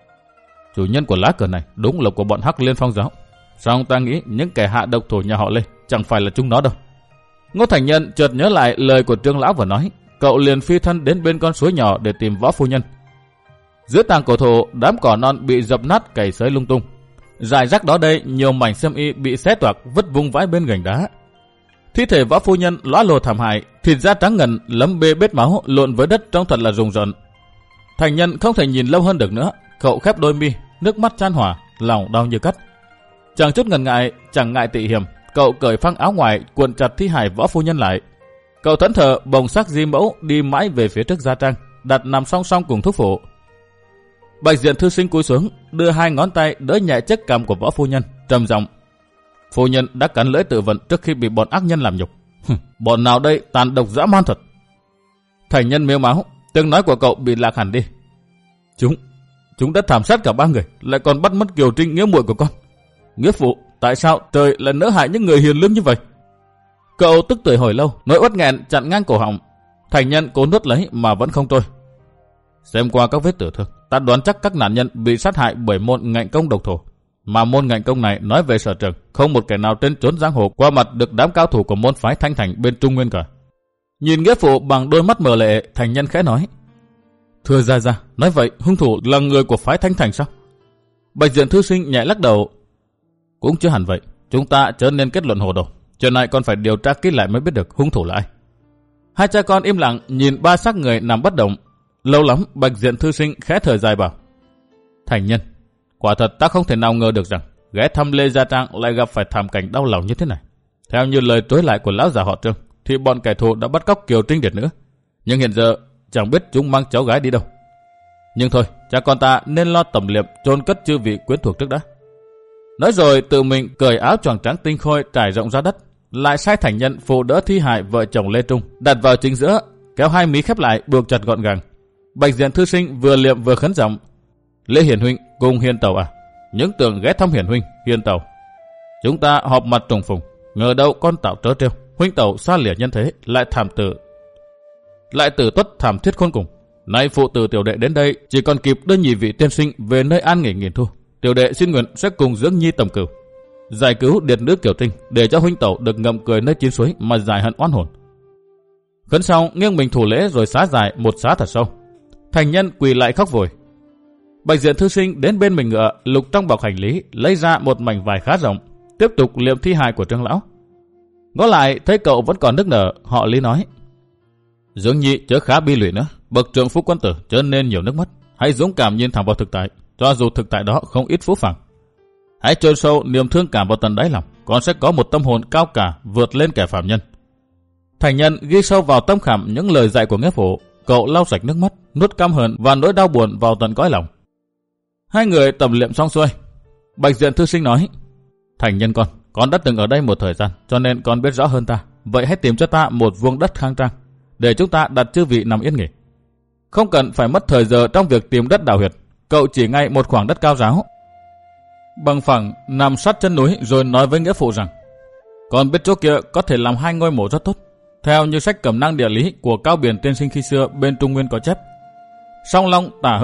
Chủ nhân của lá cờ này đúng là của bọn Hắc Liên Phong giáo. Song ta nghĩ những kẻ hạ độc thủ nhà họ Lê chẳng phải là chúng nó đâu. Ngô Thành Nhân chợt nhớ lại lời của Trương lão vừa nói, cậu liền phi thân đến bên con suối nhỏ để tìm võ phu nhân. Giữa tàng cổ thụ, đám cỏ non bị dập nát cày xới lung tung. Rải rác đó đây, nhiều mảnh xiêm y bị xé toạc vứt vung vãi bên gành đá. Thi thể võ phu nhân lóa lồ thảm hại, thịt da trắng ngần lấm bê bết máu lộn với đất trông thật là rùng rợn. Thành Nhân không thể nhìn lâu hơn được nữa, cậu khép đôi mi, nước mắt chan hòa, lòng đau như cắt. Chẳng chút ngần ngại, chẳng ngại tị hiểm, cậu cởi phăng áo ngoài cuộn chặt thi hài võ phu nhân lại. Cậu thẫn thờ bồng xác di mẫu đi mãi về phía trước gia trang, đặt nằm song song cùng thuốc phụ. Bạch Diện thư sinh cúi xuống, đưa hai ngón tay đỡ nhẹ chiếc cằm của võ phu nhân, trầm giọng. Phu nhân đã cắn lưỡi tự vận trước khi bị bọn ác nhân làm nhục. Bọn nào đây tàn độc dã man thật. Thành Nhân mếu máu, tiếng nói của cậu bị lạc hẳn đi. Chúng, chúng đã thảm sát cả ba người, lại còn bắt mất Kiều Trinh nghĩa muội của con. Nghĩa phụ, tại sao trời lại nỡ hại những người hiền lương như vậy? Cậu tức tưởi hồi lâu, nỗi uất nghẹn chặn ngang cổ họng. Thành Nhân cố nuốt lấy mà vẫn không trôi. Xem qua các vết tử thương, ta đoán chắc các nạn nhân bị sát hại bởi môn ngạnh công độc thổ. Mà môn ngạnh công này nói về sở trường, không một kẻ nào trên trốn giang hồ qua mặt được đám cao thủ của môn phái Thanh Thành bên Trung Nguyên cả. Nhìn nghĩa phụ bằng đôi mắt mờ lệ, Thành Nhân khẽ nói. Thưa gia gia, nói vậy hung thủ là người của phái Thanh Thành sao? Bạch Diện thư sinh nhẹ lắc đầu. Cũng chưa hẳn vậy, chúng ta chớ nên kết luận hồ đồ. Chuyện này còn phải điều tra kỹ lại mới biết được hung thủ là ai. Hai cha con im lặng nhìn ba xác người nằm bất động. Lâu lắm Bạch Diện thư sinh khẽ thở dài bảo. Thành Nhân, quả thật ta không thể nào ngờ được rằng ghé thăm Lê Gia Trang lại gặp phải thảm cảnh đau lòng như thế này. Theo như lời trối lại của lão già họ Trương, thì bọn kẻ thù đã bắt cóc Kiều Trinh Điệt nữa. Nhưng hiện giờ chẳng biết chúng mang cháu gái đi đâu. Nhưng thôi, cha con ta nên lo tẩm liệm chôn cất chư vị quyến thuộc trước đã. Nói rồi tự mình cởi áo choàng trắng tinh khôi trải rộng ra đất, lại sai Thành Nhân phụ đỡ thi hài vợ chồng Lê Trung đặt vào chính giữa, kéo hai mí khép lại buộc chặt gọn gàng. Bạch Diện thư sinh vừa liệm vừa khấn giọng. Lê Hiền huynh cùng Hiền tẩu à? Những tưởng ghé thăm Hiền huynh, Hiền tẩu. Chúng ta họp mặt trùng phùng, ngờ đâu con tạo trớ trêu, huynh tẩu xa lìa nhân thế, lại thảm tử, lại tử tuất thảm thiết khôn cùng. Nay phụ tử tiểu đệ đến đây chỉ còn kịp đưa nhị vị tiên sinh về nơi an nghỉ nghìn thu. Tiểu đệ xin nguyện sẽ cùng dưỡng nhi tầm cửu, giải cứu điệt nữ Kiều Trinh, để cho huynh tẩu được ngậm cười nơi chín suối mà giải hận oan hồn. Khấn xong nghiêng mình thủ lễ rồi xá dài một xá thật sâu. Thành Nhân quỳ lại khóc vội. Bạch Diện thư sinh đến bên mình ngựa, lục trong bọc hành lý lấy ra một mảnh vải khá rộng, tiếp tục liệm thi hài của Trương lão. Ngó lại thấy cậu vẫn còn nức nở, họ Lý nói. Dưỡng nhi chớ khá bi lụy nữa, bậc trượng phu quân tử chớ nên nhiều nước mắt, hãy dũng cảm nhìn thẳng vào thực tại, cho dù thực tại đó không ít phũ phàng. Hãy chôn sâu niềm thương cảm vào tận đáy lòng, con sẽ có một tâm hồn cao cả vượt lên kẻ phạm nhân. Thành Nhân ghi sâu vào tâm khảm những lời dạy của nghĩa phụ, cậu lau sạch nước mắt, nuốt căm hờn và nỗi đau buồn vào tận cõi lòng. Hai người tầm liệm xong xuôi, Bạch Diện thư sinh nói. Thành Nhân con, con đã từng ở đây một thời gian, cho nên con biết rõ hơn ta. Vậy hãy tìm cho ta một vuông đất khang trang, để chúng ta đặt chư vị nằm yên nghỉ. Không cần phải mất thời giờ trong việc tìm đất đào huyệt, cậu chỉ ngay một khoảng đất cao ráo, bằng phẳng nằm sát chân núi, rồi nói với nghĩa phụ rằng, con biết chỗ kia có thể làm hai ngôi mộ rất tốt. Theo như sách cẩm nang địa lý của Cao Biển tiên sinh khi xưa bên Trung Nguyên có chép, song long tả hữu phục,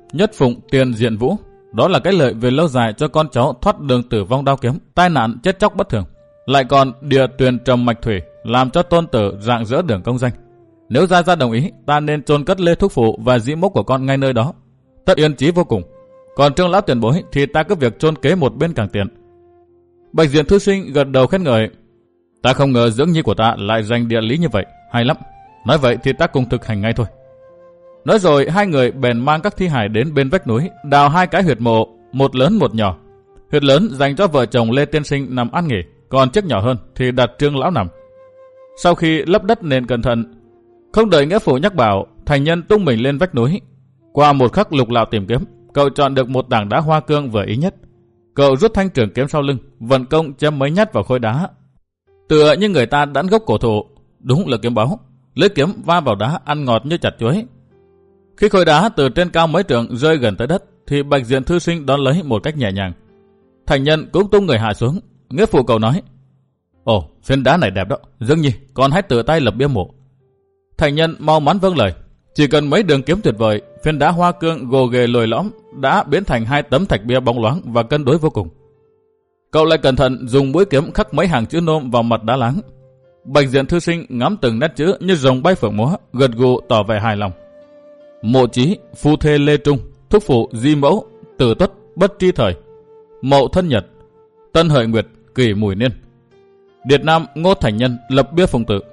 nhất phụng tiền diện vũ. Đó là cái lợi về lâu dài cho con cháu thoát đường tử vong đao kiếm, tai nạn chết chóc bất thường. Lại còn địa tuyền trầm mạch thủy, làm cho tôn tử rạng rỡ đường công danh. Nếu gia gia đồng ý, ta nên chôn cất Lê Thúc Phụ và dĩ mốc của con ngay nơi đó, tất yên chí vô cùng. Còn Trương lão tiền bối thì ta cứ việc chôn kế một bên càng tiện. Bạch Diện thư sinh gật đầu khen ngợi. Ta không ngờ dưỡng nhi của ta lại dành địa lý như vậy, hay lắm. Nói vậy thì ta cùng thực hành ngay thôi. Nói rồi hai người bèn mang các thi hài đến bên vách núi, đào hai cái huyệt mộ, một lớn một nhỏ. Huyệt lớn dành cho vợ chồng Lê Tiên Sinh nằm an nghỉ, còn chiếc nhỏ hơn thì đặt Trương lão nằm. Sau khi lấp đất nền cẩn thận, không đợi nghĩa phụ nhắc bảo, thành nhân tung mình lên vách núi. Qua một khắc lục lạo tìm kiếm, cậu chọn được một tảng đá hoa cương vừa ý nhất. Cậu rút thanh trường kiếm sau lưng, vận công chém mấy nhát vào khối đá. Tựa như người ta đãn gốc cổ thụ, đúng là kiếm báu. Lưỡi kiếm va vào đá ăn ngọt như chặt chuối. Khi khối đá từ trên cao mấy trượng rơi gần tới đất, thì Bạch Diện thư sinh đón lấy một cách nhẹ nhàng. Thành nhân cũng tung người hạ xuống. Nghĩa phụ cậu nói: Ồ, phiến đá này đẹp đó, Dương Nhi, con hãy tự tay lập bia mộ. Thành nhân mau mắn vâng lời. Chỉ cần mấy đường kiếm tuyệt vời, phiến đá hoa cương gồ ghề lồi lõm đã biến thành hai tấm thạch bia bóng loáng và cân đối vô cùng. Cậu lại cẩn thận dùng mũi kiếm khắc mấy hàng chữ nôm vào mặt đá láng. Bạch Diện thư sinh ngắm từng nét chữ như rồng bay phượng múa, gật gù tỏ vẻ hài lòng. Mộ Chí, phu thê Lê Trung, thúc phụ Di Mẫu, Tử Tuất, Bất Tri Thời, Mậu Thân Nhật, Tân Hợi Nguyệt, Kỷ Mùi Niên, Điệt Nam Ngô Thành Nhân lập bia phụng tự.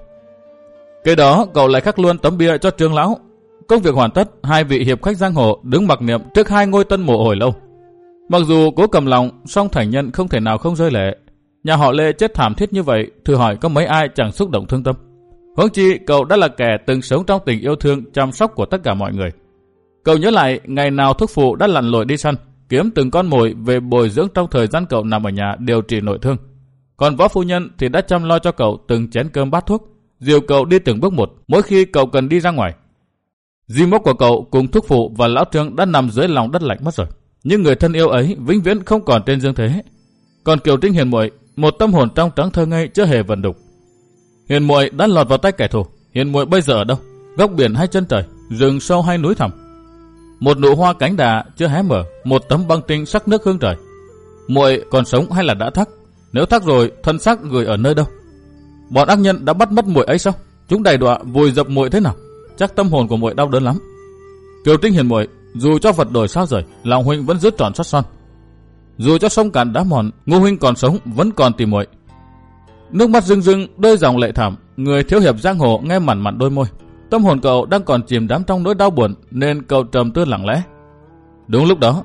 Kế đó cậu lại khắc luôn tấm bia cho Trương lão. Công việc hoàn tất, hai vị hiệp khách giang hồ đứng mặc niệm trước hai ngôi tân mộ hồi lâu. Mặc dù cố cầm lòng, song Thành Nhân không thể nào không rơi lệ. Nhà họ Lê chết thảm thiết như vậy, thử hỏi có mấy ai chẳng xúc động thương tâm. Huống chi cậu đã là kẻ từng sống trong tình yêu thương chăm sóc của tất cả mọi người. Cậu nhớ lại ngày nào thúc phụ đã lặn lội đi săn, kiếm từng con mồi về bồi dưỡng trong thời gian cậu nằm ở nhà điều trị nội thương. Còn võ phu nhân thì đã chăm lo cho cậu từng chén cơm bát thuốc, dìu cậu đi từng bước một mỗi khi cậu cần đi ra ngoài. Di mốc của cậu cùng thúc phụ và lão Trương đã nằm dưới lòng đất lạnh mất rồi, nhưng người thân yêu ấy vĩnh viễn không còn trên dương thế. Còn Kiều Trinh hiền muội, một tâm hồn trong trắng thơ ngây chưa hề vần đục. Hiền muội đã lọt vào tay kẻ thù. Hiền muội bây giờ ở đâu? Góc biển hay chân trời, rừng sâu hay núi thẳm? Một nụ hoa cánh đà chưa hé mở, một tấm băng tinh sắc nước hương trời. Muội còn sống hay là đã thắc? Nếu thắc rồi, thân xác gửi ở nơi đâu? Bọn ác nhân đã bắt mất muội ấy sao? Chúng đầy đọa vùi dập muội thế nào? Chắc tâm hồn của muội đau đớn lắm. Kiều Trinh hiền muội, dù cho vật đổi sao rời, lòng huynh vẫn giữ tròn sắt son. Dù cho sông cạn đá mòn, Ngô huynh còn sống vẫn còn tìm muội. Nước mắt rưng rưng, đôi dòng lệ thảm. Người thiếu hiệp giang hồ nghe mặn mặn đôi môi. Tâm hồn cậu đang còn chìm đắm trong nỗi đau buồn, nên cậu trầm tư lặng lẽ. Đúng lúc đó,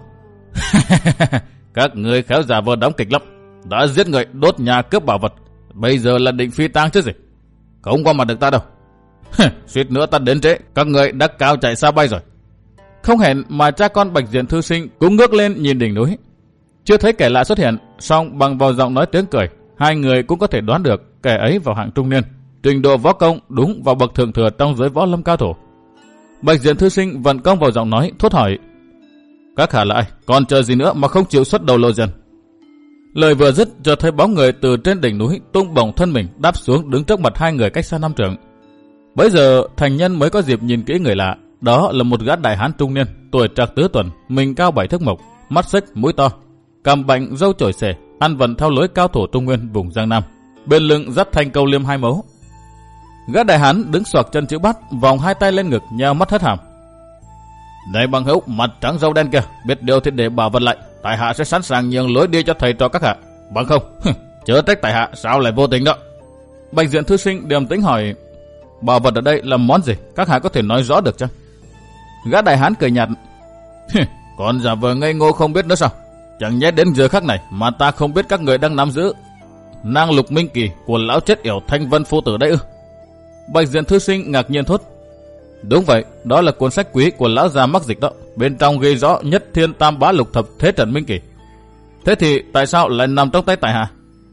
các người khéo giả vờ đóng kịch lắm. Đã giết người, đốt nhà, cướp bảo vật, bây giờ là định phi tang chứ gì. Không qua mặt được ta đâu. Suýt nữa ta đến trễ, các người đã cao chạy xa bay rồi. Không hẹn mà cha con Bạch Diện thư sinh cũng ngước lên nhìn đỉnh núi. Chưa thấy kẻ lạ xuất hiện, song bằng vào giọng nói tiếng cười, hai người cũng có thể đoán được kẻ ấy vào hạng trung niên, trình độ võ công đúng vào bậc thượng thừa trong giới võ lâm cao thủ. Bạch Diện thư sinh vận công vào giọng nói, thốt hỏi: Các hạ là ai? Còn chờ gì nữa mà không chịu xuất đầu lộ diện? Lời vừa dứt, chợt thấy bóng người từ trên đỉnh núi tung bổng thân mình đáp xuống đứng trước mặt hai người cách xa năm trượng. Bấy giờ Thành Nhân mới có dịp nhìn kỹ người lạ. Đó là một gã đại hán trung niên, tuổi trạc tứ tuần, mình cao bảy thước mộc, mắt xích, mũi to, cằm bệnh, râu chổi xề, ăn vận theo lối cao thủ Trung Nguyên vùng Giang Nam. Bên lưng dắt thanh câu liêm hai mấu. Gã đại hán đứng xoạc chân chữ bát, vòng hai tay lên ngực, nheo mắt hất hàm. Này bằng hữu mặt trắng râu đen kia, biết điều thì để bảo vật lại, tại hạ sẽ sẵn sàng nhường lối đi cho thầy trò các hạ. Bằng không, chớ trách tại hạ sao lại vô tình đó. Bạch Diện thư sinh điềm tĩnh hỏi: Bảo vật ở đây là món gì? Các hạ có thể nói rõ được chăng? Gã đại hán cười nhạt: Còn giả vờ ngây ngô không biết nữa sao? Chẳng nhẽ đến giờ khắc này mà ta không biết các người đang nắm giữ nang lục minh kỳ của lão chết yểu Thanh Vân phu tử đấy ư? Bạch Diện thư sinh ngạc nhiên thốt: Đúng vậy, đó là cuốn sách quý của lão già mắc dịch đó. Bên trong ghi rõ nhất thiên tam bá lục thập thế trận minh kỳ. Thế thì tại sao lại nằm trong tay tại hạ?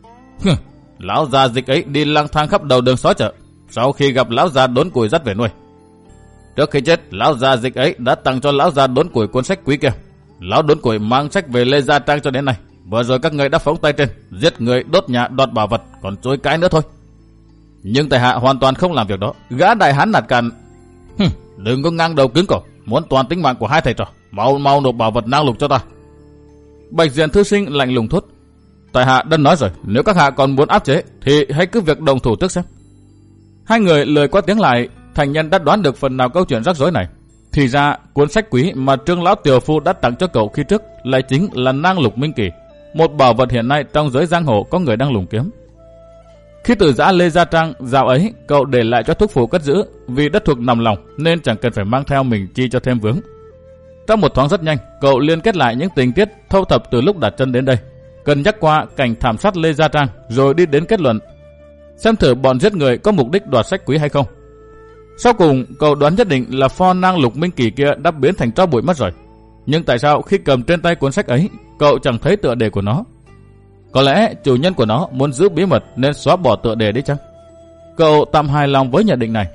Lão già dịch ấy đi lang thang khắp đầu đường xó chợ, sau khi gặp lão già đốn củi dắt về nuôi. Trước khi chết, lão già dịch ấy đã tặng cho lão già đốn củi cuốn sách quý kia. Lão đốn củi mang sách về Lê Gia Trang cho đến nay. Vừa rồi các người đã phóng tay trên, giết người, đốt nhà, đoạt bảo vật, còn chối cái nữa thôi. Nhưng tại hạ hoàn toàn không làm việc đó. Gã đại hán nạt càn: Đừng có ngang đầu cứng cổ, muốn toàn tính mạng của hai thầy trò, mau mau nộp bảo vật nang lục cho ta. Bạch diện thư sinh lạnh lùng thốt. Tại hạ đã nói rồi, nếu các hạ còn muốn áp chế thì hãy cứ việc đồng thủ trước xem. Hai người lời qua tiếng lại, thành nhân đã đoán được phần nào câu chuyện rắc rối này. Thì ra cuốn sách quý mà Trương lão tiểu phu đã tặng cho cậu khi trước lại chính là nang lục minh kỳ, một bảo vật hiện nay trong giới giang hồ có người đang lùng kiếm. Khi từ giã Lê Gia Trang dạo ấy, cậu để lại cho thúc phụ cất giữ, vì đất thuộc nằm lòng nên chẳng cần phải mang theo mình chi cho thêm vướng. Trong một thoáng rất nhanh, cậu liên kết lại những tình tiết thâu thập từ lúc đặt chân đến đây, cần nhắc qua cảnh thảm sát Lê Gia Trang, rồi đi đến kết luận xem thử bọn giết người có mục đích đoạt sách quý hay không. Sau cùng, cậu đoán nhất định là pho nang lục minh kỳ kia đã biến thành tro bụi mất rồi. Nhưng tại sao khi cầm trên tay cuốn sách ấy, cậu chẳng thấy tựa đề của nó? Có lẽ chủ nhân của nó muốn giữ bí mật nên xóa bỏ tựa đề đấy chăng? Cậu tạm hài lòng với nhận định này.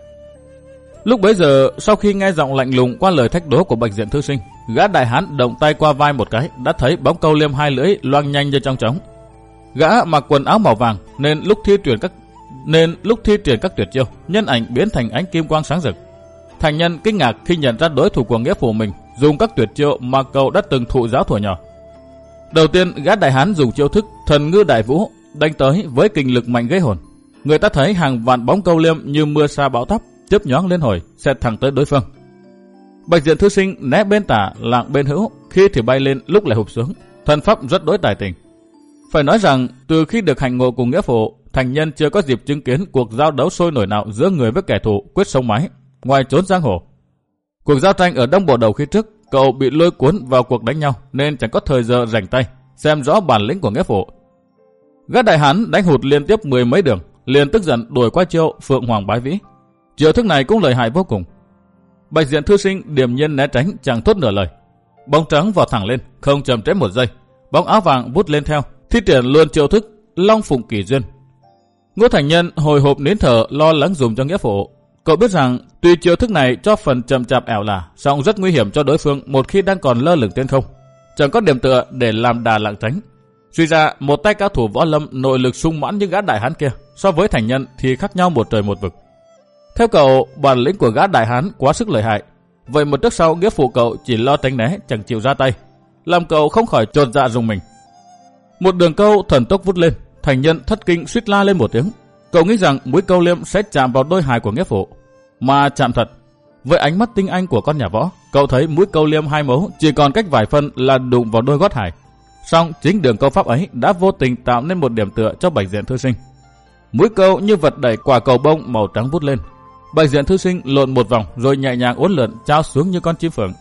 Lúc bấy giờ, sau khi nghe giọng lạnh lùng qua lời thách đố của Bạch diện thư sinh, gã đại hán động tay qua vai một cái, đã thấy bóng câu liêm hai lưỡi loang nhanh như trong trống. Gã mặc quần áo màu vàng nên lúc thi triển các nên lúc thi triển các tuyệt chiêu, nhân ảnh biến thành ánh kim quang sáng rực. Thành nhân kinh ngạc khi nhận ra đối thủ của nghĩa phụ mình dùng các tuyệt chiêu mà cậu đã từng thụ giáo thuở nhỏ. Đầu tiên, gã đại hán dùng chiêu thức thần ngư đại vũ đánh tới với kinh lực mạnh gây hồn. Người ta thấy hàng vạn bóng câu liêm như mưa sa bão táp chớp nhoáng lên hồi, xẹt thẳng tới đối phương. Bạch diện thư sinh né bên tả lạng bên hữu, khi thì bay lên lúc lại hụp xuống, thần pháp rất đối tài tình. Phải nói rằng từ khi được hành ngộ cùng nghĩa phụ, thành nhân chưa có dịp chứng kiến cuộc giao đấu sôi nổi nào giữa người với kẻ thù quyết sống mái, ngoài trốn giang hồ. Cuộc giao tranh ở Đông Bộ Đầu khi trước, cậu bị lôi cuốn vào cuộc đánh nhau nên chẳng có thời giờ rảnh tay xem rõ bản lĩnh của nghĩa phụ. Gã đại hán đánh hụt liên tiếp mười mấy đường, liền tức giận đuổi qua chiêu Phượng Hoàng Bái Vĩ. Chiêu thức này cũng lợi hại vô cùng. Bạch diện thư sinh điềm nhiên né tránh, chẳng thốt nửa lời. Bóng trắng vọt thẳng lên, không chậm trễ một giây, bóng áo vàng vút lên theo, thi triển luôn chiêu thức Long Phụng Kỳ Duyên. Ngô thành nhân hồi hộp nín thở lo lắng dùng cho nghĩa phụ. Cậu biết rằng tuy chiêu thức này cho phần chậm chạp ẻo lả, song rất nguy hiểm cho đối phương một khi đang còn lơ lửng trên không, chẳng có điểm tựa để làm đà lạng tránh. Suy ra một tay cao thủ võ lâm nội lực sung mãn như gã đại hán kia so với thành nhân thì khác nhau một trời một vực. Theo cậu, bản lĩnh của gã đại hán quá sức lợi hại. Vậy một trước sau nghĩa phụ cậu chỉ lo tránh né, chẳng chịu ra tay, làm cậu không khỏi chột dạ dùng mình. Một đường câu thần tốc vút lên, thành nhân thất kinh suýt la lên một tiếng. Cậu nghĩ rằng mũi câu liêm sẽ chạm vào đôi hài của nghĩa phụ, mà chạm thật. Với ánh mắt tinh anh của con nhà võ, cậu thấy mũi câu liêm hai mấu chỉ còn cách vài phân là đụng vào đôi gót hài. Song chính đường câu pháp ấy đã vô tình tạo nên một điểm tựa cho Bạch diện thư sinh. Mũi câu như vật đẩy quả cầu bông màu trắng vút lên. Bạch diện thư sinh lộn một vòng rồi nhẹ nhàng uốn lượn trao xuống như con chim phượng,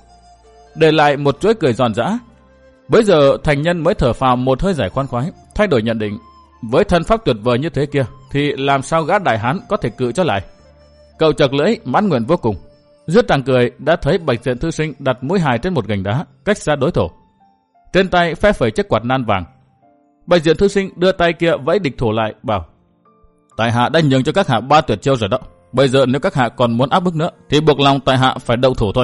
để lại một chuỗi cười giòn giã. Bấy giờ thành nhân mới thở phào một hơi giải khoan khoái, thay đổi nhận định. Với thân pháp tuyệt vời như thế kia thì làm sao gã đại hán có thể cự cho lại. Cậu chật lưỡi mãn nguyện vô cùng. Dứt tràng cười đã thấy Bạch diện thư sinh đặt mũi hài trên một gành đá cách xa đối thủ, trên tay phe phẩy chiếc quạt nan vàng. Bạch diện thư sinh đưa tay kia vẫy địch thủ lại, bảo: tại hạ đã nhường cho các hạ ba tuyệt chiêu rồi đó. Bây giờ nếu các hạ còn muốn áp bức nữa thì buộc lòng tại hạ phải động thủ thôi.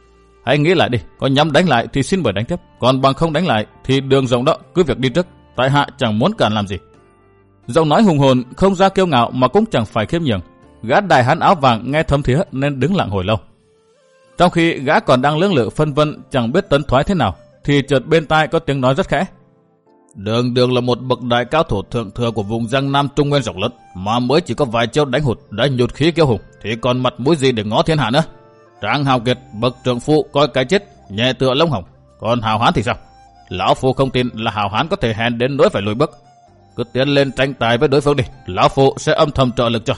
Hãy nghĩ lại đi, có nhắm đánh lại thì xin mời đánh tiếp, còn bằng không đánh lại thì đường rộng đó, cứ việc đi trước, tại hạ chẳng muốn cản làm gì. Giọng nói hùng hồn, không ra kiêu ngạo mà cũng chẳng phải khiêm nhường. Gã đại hán áo vàng nghe thấm thía nên đứng lặng hồi lâu. Trong khi gã còn đang lưỡng lự phân vân chẳng biết tấn thoái thế nào, thì chợt bên tai có tiếng nói rất khẽ: Đường Đường là một bậc đại cao thủ thượng thừa của vùng Giang Nam Trung Nguyên rộng lớn, mà mới chỉ có vài chiêu đánh hụt đã nhụt khí kiêu hùng, thì còn mặt mũi gì để ngó thiên hạ nữa. Tráng hào kiệt bậc trưởng phụ coi cái chết nhẹ tựa lông hồng, còn hào hán thì sao? Lão phu không tin là hào hán có thể hèn đến nỗi phải lùi bước. Cứ tiến lên tranh tài với đối phương đi, lão phu sẽ âm thầm trợ lực cho.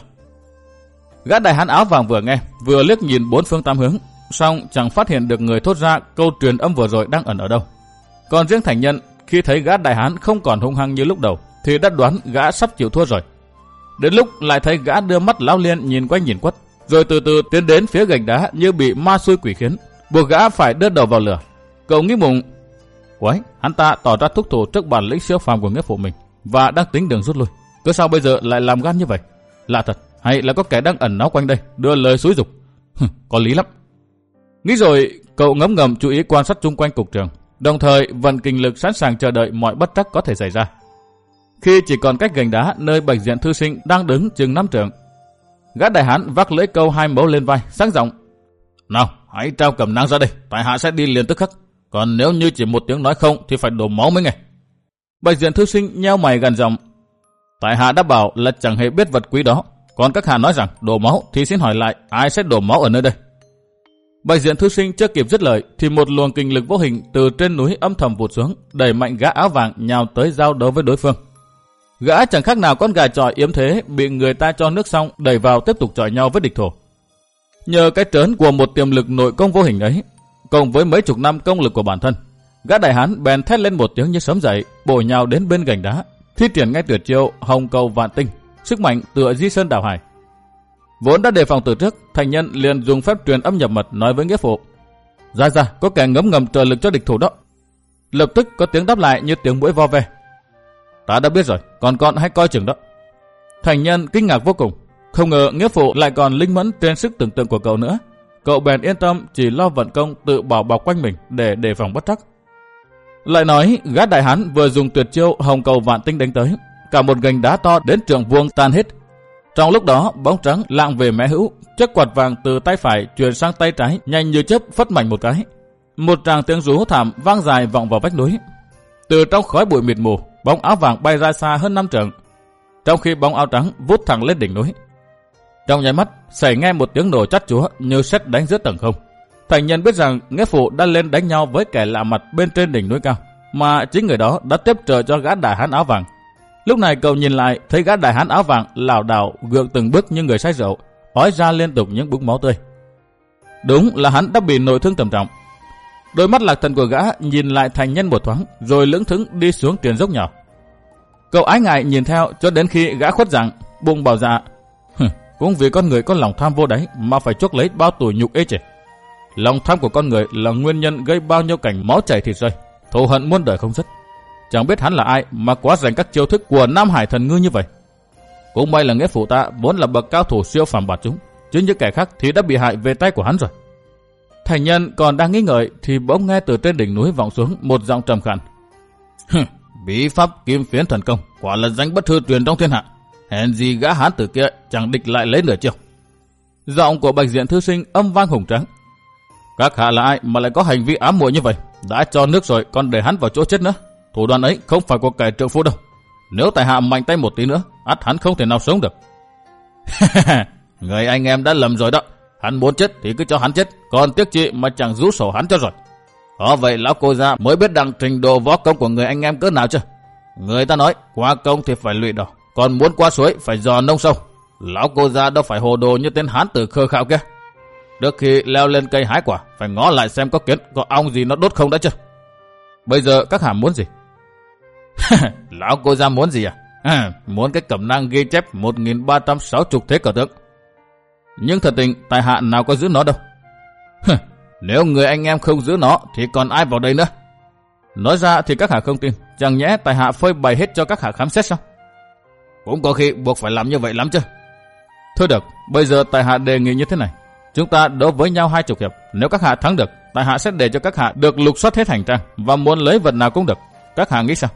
Gã đại hán áo vàng vừa nghe vừa liếc nhìn bốn phương tám hướng, song chẳng phát hiện được người thốt ra câu truyền âm vừa rồi đang ẩn ở đâu. Còn riêng thành nhân khi thấy gã đại hán không còn hung hăng như lúc đầu thì đã đoán gã sắp chịu thua rồi. Đến lúc lại thấy gã đưa mắt láo liên nhìn quanh nhìn quất, rồi từ từ tiến đến phía gành đá như bị ma xui quỷ khiến, buộc gã phải đưa đầu vào lửa. Cậu nghĩ bụng, quái, hắn ta tỏ ra thúc thủ trước bản lĩnh siêu phàm của nghĩa phụ mình và đang tính đường rút lui, cứ sao bây giờ lại làm gan như vậy? Lạ thật, hay là có kẻ đang ẩn náu quanh đây đưa lời xúi giục? Có lý lắm. Nghĩ rồi, cậu ngấm ngầm chú ý quan sát chung quanh cục trường, đồng thời vận kinh lực sẵn sàng chờ đợi mọi bất trắc có thể xảy ra. Khi chỉ còn cách gành đá nơi Bạch diện thư sinh đang đứng chừng năm trượng, gã đại hán vác lưỡi câu hai mấu lên vai, sáng giọng: Nào, hãy trao cầm nang ra đây, tại hạ sẽ đi liền tức khắc. còn nếu như chỉ một tiếng nói không thì phải đổ máu mới nghe. Bạch Diện thư sinh nheo mày gần giọng, tại hạ đã bảo là chẳng hề biết vật quý đó, còn các hạ nói rằng đổ máu thì xin hỏi lại ai sẽ đổ máu ở nơi đây. Bạch Diện thư sinh chưa kịp dứt lời thì một luồng kinh lực vô hình từ trên núi âm thầm vụt xuống, đẩy mạnh gã áo vàng nhào tới giao đấu với đối phương. Gã chẳng khác nào con gà chọi yếm thế bị người ta cho nước xong đẩy vào tiếp tục chọi nhau với địch thủ. Nhờ cái trớn của một tiềm lực nội công vô hình ấy, cộng với mấy chục năm công lực của bản thân, gã đại hán bèn thét lên một tiếng như sấm dậy, bổ nhào đến bên gành đá, thi triển ngay tuyệt chiêu hồng cầu vạn tinh, sức mạnh tựa di sơn đảo hải. Vốn đã đề phòng từ trước, Thành Nhân liền dùng phép truyền âm nhập mật nói với nghĩa phụ, ra ra có kẻ ngấm ngầm trợ lực cho địch thủ đó. Lập tức có tiếng đáp lại như tiếng muỗi vo ve, ta đã biết rồi, còn con hãy coi chừng đó. Thành Nhân kinh ngạc vô cùng, không ngờ nghĩa phụ lại còn linh mẫn trên sức tưởng tượng của cậu nữa. Cậu bèn yên tâm chỉ lo vận công tự bảo bọc quanh mình để đề phòng bất trắc. Lại nói gã đại hán vừa dùng tuyệt chiêu hồng cầu vạn tinh đánh tới, cả một gành đá to đến trượng vuông tan hết. Trong lúc đó bóng trắng lạng về mé hữu, chiếc quạt vàng từ tay phải chuyển sang tay trái nhanh như chớp phất mạnh một cái. Một tràng tiếng rú thảm vang dài vọng vào vách núi. Từ trong khói bụi mịt mù, bóng áo vàng bay ra xa hơn năm trượng, trong khi bóng áo trắng vút thẳng lên đỉnh núi. Trong nháy mắt xảy nghe một tiếng nổ chát chúa như sét đánh giữa tầng không. Thành Nhân biết rằng nghĩa phụ đã lên đánh nhau với kẻ lạ mặt bên trên đỉnh núi cao, mà chính người đó đã tiếp trợ cho gã đại hán áo vàng. Lúc này cậu nhìn lại thấy gã đại hán áo vàng lảo đảo gượng từng bước như người say rượu, ói ra liên tục những búng máu tươi. Đúng là hắn đã bị nội thương trầm trọng. Đôi mắt lạc thần của gã nhìn lại Thành Nhân một thoáng, rồi lững thững đi xuống triền dốc nhỏ. Cậu ái ngại nhìn theo cho đến khi gã khuất dạng, bụng bảo dạ, cũng vì con người có lòng tham vô đáy mà phải chuốc lấy bao tủi nhục ê chề. Lòng tham của con người là nguyên nhân gây bao nhiêu cảnh máu chảy thịt rơi, thù hận muôn đời không dứt. Chẳng biết hắn là ai mà quá rành các chiêu thức của Nam Hải thần ngư như vậy. Cũng may là nghĩa phụ ta vốn là bậc cao thủ siêu phàm bạt chúng, chứ những kẻ khác thì đã bị hại về tay của hắn rồi. Thành Nhân còn đang nghĩ ngợi thì bỗng nghe từ trên đỉnh núi vọng xuống một giọng trầm khàn. Bí pháp kim phiến thần công quả là danh bất hư truyền trong thiên hạ, hèn gì gã hán tử kia chẳng địch lại lấy nửa chiêu. Giọng của Bạch Diện thư sinh âm vang hùng tráng. Các hạ là ai mà lại có hành vi ám muội như vậy? Đã cho nước rồi còn để hắn vào chỗ chết nữa. Thủ đoạn ấy không phải của kẻ trượng phu đâu. Nếu tại hạ mạnh tay một tí nữa, ắt hắn không thể nào sống được. Người anh em đã lầm rồi đó. Hắn muốn chết thì cứ cho hắn chết, còn tiếc chi mà chẳng rũ sổ hắn cho rồi. Có vậy lão cô gia mới biết đặng trình độ võ công của người anh em cỡ nào chưa? Người ta nói qua công thì phải lụy đỏ, còn muốn qua suối phải dò nông sâu. Lão cô gia đâu phải hồ đồ như tên hán tử khờ khạo kia. Trước khi leo lên cây hái quả phải ngó lại xem có kiến có ong gì nó đốt không đã chưa. Bây giờ các hạ muốn gì? Lão cô gia muốn gì à? à muốn cái cẩm nang ghi chép một nghìn ba trăm sáu mươi thế cờ tướng. Nhưng thật tình tại hạ nào có giữ nó đâu. Nếu người anh em không giữ nó thì còn ai vào đây nữa? Nói ra thì các hạ không tin, chẳng nhẽ tại hạ phơi bày hết cho các hạ khám xét sao? Cũng có khi buộc phải làm như vậy lắm chứ. Thôi được, bây giờ tại hạ đề nghị như thế này. Chúng ta đấu với nhau hai chục hiệp. Nếu các hạ thắng được, tại hạ sẽ để cho các hạ được lục soát hết hành trang và muốn lấy vật nào cũng được. Các hạ nghĩ sao?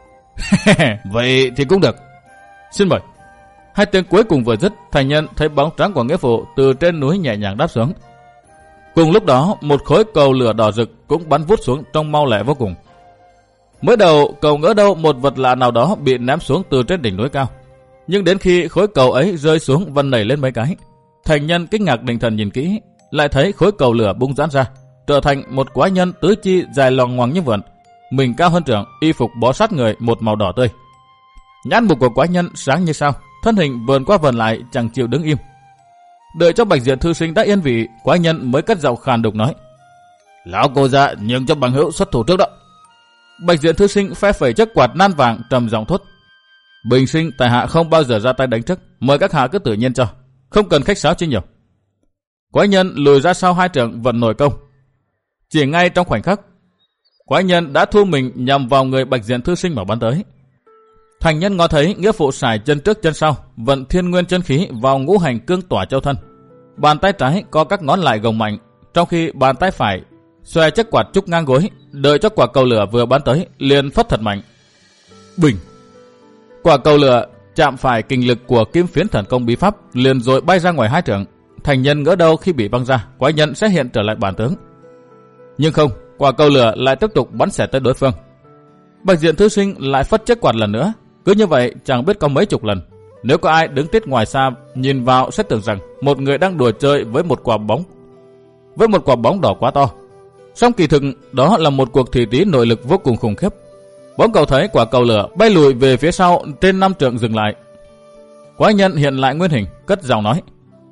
Vậy thì cũng được. Xin mời. Hai tiếng cuối cùng vừa dứt, Thành Nhân thấy bóng trắng của nghĩa phụ từ trên núi nhẹ nhàng đáp xuống. Cùng lúc đó, một khối cầu lửa đỏ rực cũng bắn vút xuống trong mau lẹ vô cùng. Mới đầu, cậu ngỡ đâu một vật lạ nào đó bị ném xuống từ trên đỉnh núi cao. Nhưng đến khi khối cầu ấy rơi xuống và nảy lên mấy cái, Thành Nhân kinh ngạc định thần nhìn kỹ, lại thấy khối cầu lửa bung giãn ra, trở thành một quái nhân tứ chi dài loằng ngoằng như vượn, mình cao hơn trượng, y phục bó sát người một màu đỏ tươi. Nhãn mục của quái nhân sáng như sao, thân hình vờn qua vờn lại chẳng chịu đứng im. Đợi cho Bạch Diện thư sinh đã yên vị, quái nhân mới cất giọng khàn đục nói: Lão cô gia nhường cho bằng hữu xuất thủ trước đó. Bạch Diện thư sinh phe phẩy chiếc quạt nan vàng trầm giọng thốt: Bình sinh tại hạ không bao giờ ra tay đánh trước, mời các hạ cứ tự nhiên cho, không cần khách sáo chi nhiều. Quái nhân lùi ra sau hai trượng vận nổi công. Chỉ ngay trong khoảnh khắc, quái nhân đã thu mình nhằm vào người Bạch Diện thư sinh mà bắn tới. Thành Nhân ngó thấy nghĩa phụ sải chân trước chân sau, vận thiên nguyên chân khí vào ngũ hành cương tỏa châu thân. Bàn tay trái có các ngón lại gồng mạnh, trong khi bàn tay phải xòe chiếc quạt trúc ngang gối, đợi cho quả cầu lửa vừa bắn tới liền phất thật mạnh. Bình! Quả cầu lửa chạm phải kình lực của kim phiến thần công bí pháp, liền rồi bay ra ngoài hai trượng. Thành Nhân ngỡ đâu khi bị văng ra, quái nhân sẽ hiện trở lại bản tướng. Nhưng không, quả cầu lửa lại tiếp tục bắn xẻ tới đối phương. Bạch Diện thư sinh lại phất chiếc quạt lần nữa, cứ như vậy chẳng biết có mấy chục lần. Nếu có ai đứng tít ngoài xa nhìn vào sẽ tưởng rằng một người đang đùa chơi với một quả bóng, với một quả bóng đỏ quá to. Song kỳ thực đó là một cuộc thị tí nội lực vô cùng khủng khiếp. Bỗng cậu thấy quả cầu lửa bay lùi về phía sau trên năm trượng dừng lại. Quái nhân hiện lại nguyên hình, cất giọng nói: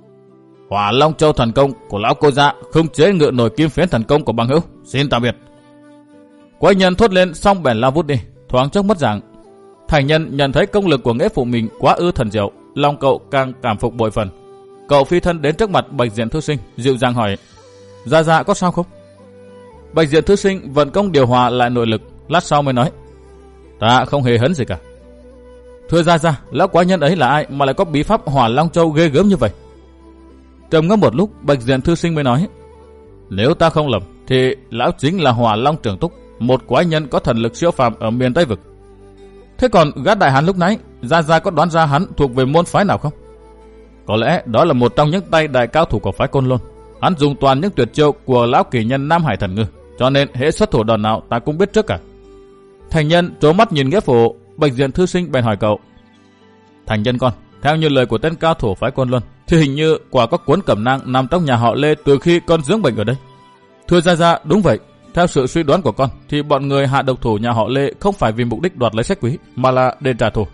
Hỏa Long Châu thần công của lão cô gia không chế ngự nổi kim phiến thần công của bằng hữu, xin tạm biệt. Quái nhân thốt lên xong bèn lao vút đi, thoáng chốc mất dạng. Thành nhân nhận thấy công lực của nghĩa phụ mình quá ư thần diệu, lòng cậu càng cảm phục bội phần. Cậu phi thân đến trước mặt Bạch Diện thư sinh, dịu dàng hỏi: Gia Gia có sao không? Bạch Diện thư sinh vận công điều hòa lại nội lực, lát sau mới nói: Ta không hề hấn gì cả. Thưa Gia Gia, lão quái nhân ấy là ai mà lại có bí pháp Hỏa Long Châu ghê gớm như vậy? Trầm ngâm một lúc, Bạch Diện thư sinh mới nói: Nếu ta không lầm thì lão chính là Hỏa Long Trường Túc, một quái nhân có thần lực siêu phàm ở miền Tây Vực. Thế còn gã đại hán lúc nãy, Gia Gia có đoán ra hắn thuộc về môn phái nào không? Có lẽ đó là một trong những tay đại cao thủ của phái Côn Lôn. Hắn dùng toàn những tuyệt chiêu của lão kỳ nhân Nam Hải Thần Ngư, cho nên hễ xuất thủ đòn nào ta cũng biết trước cả. Thành nhân trố mắt nhìn nghĩa phụ, Bạch Diện thư sinh bèn hỏi cậu: Thành nhân con, theo như lời của tên cao thủ phái Côn Lôn, thì hình như quả có cuốn cẩm nang nằm trong nhà họ Lê từ khi con dưỡng bệnh ở đây. Thưa Gia Gia, đúng vậy. Theo sự suy đoán của con thì bọn người hạ độc thủ nhà họ Lê không phải vì mục đích đoạt lấy sách quý, mà là để trả thù.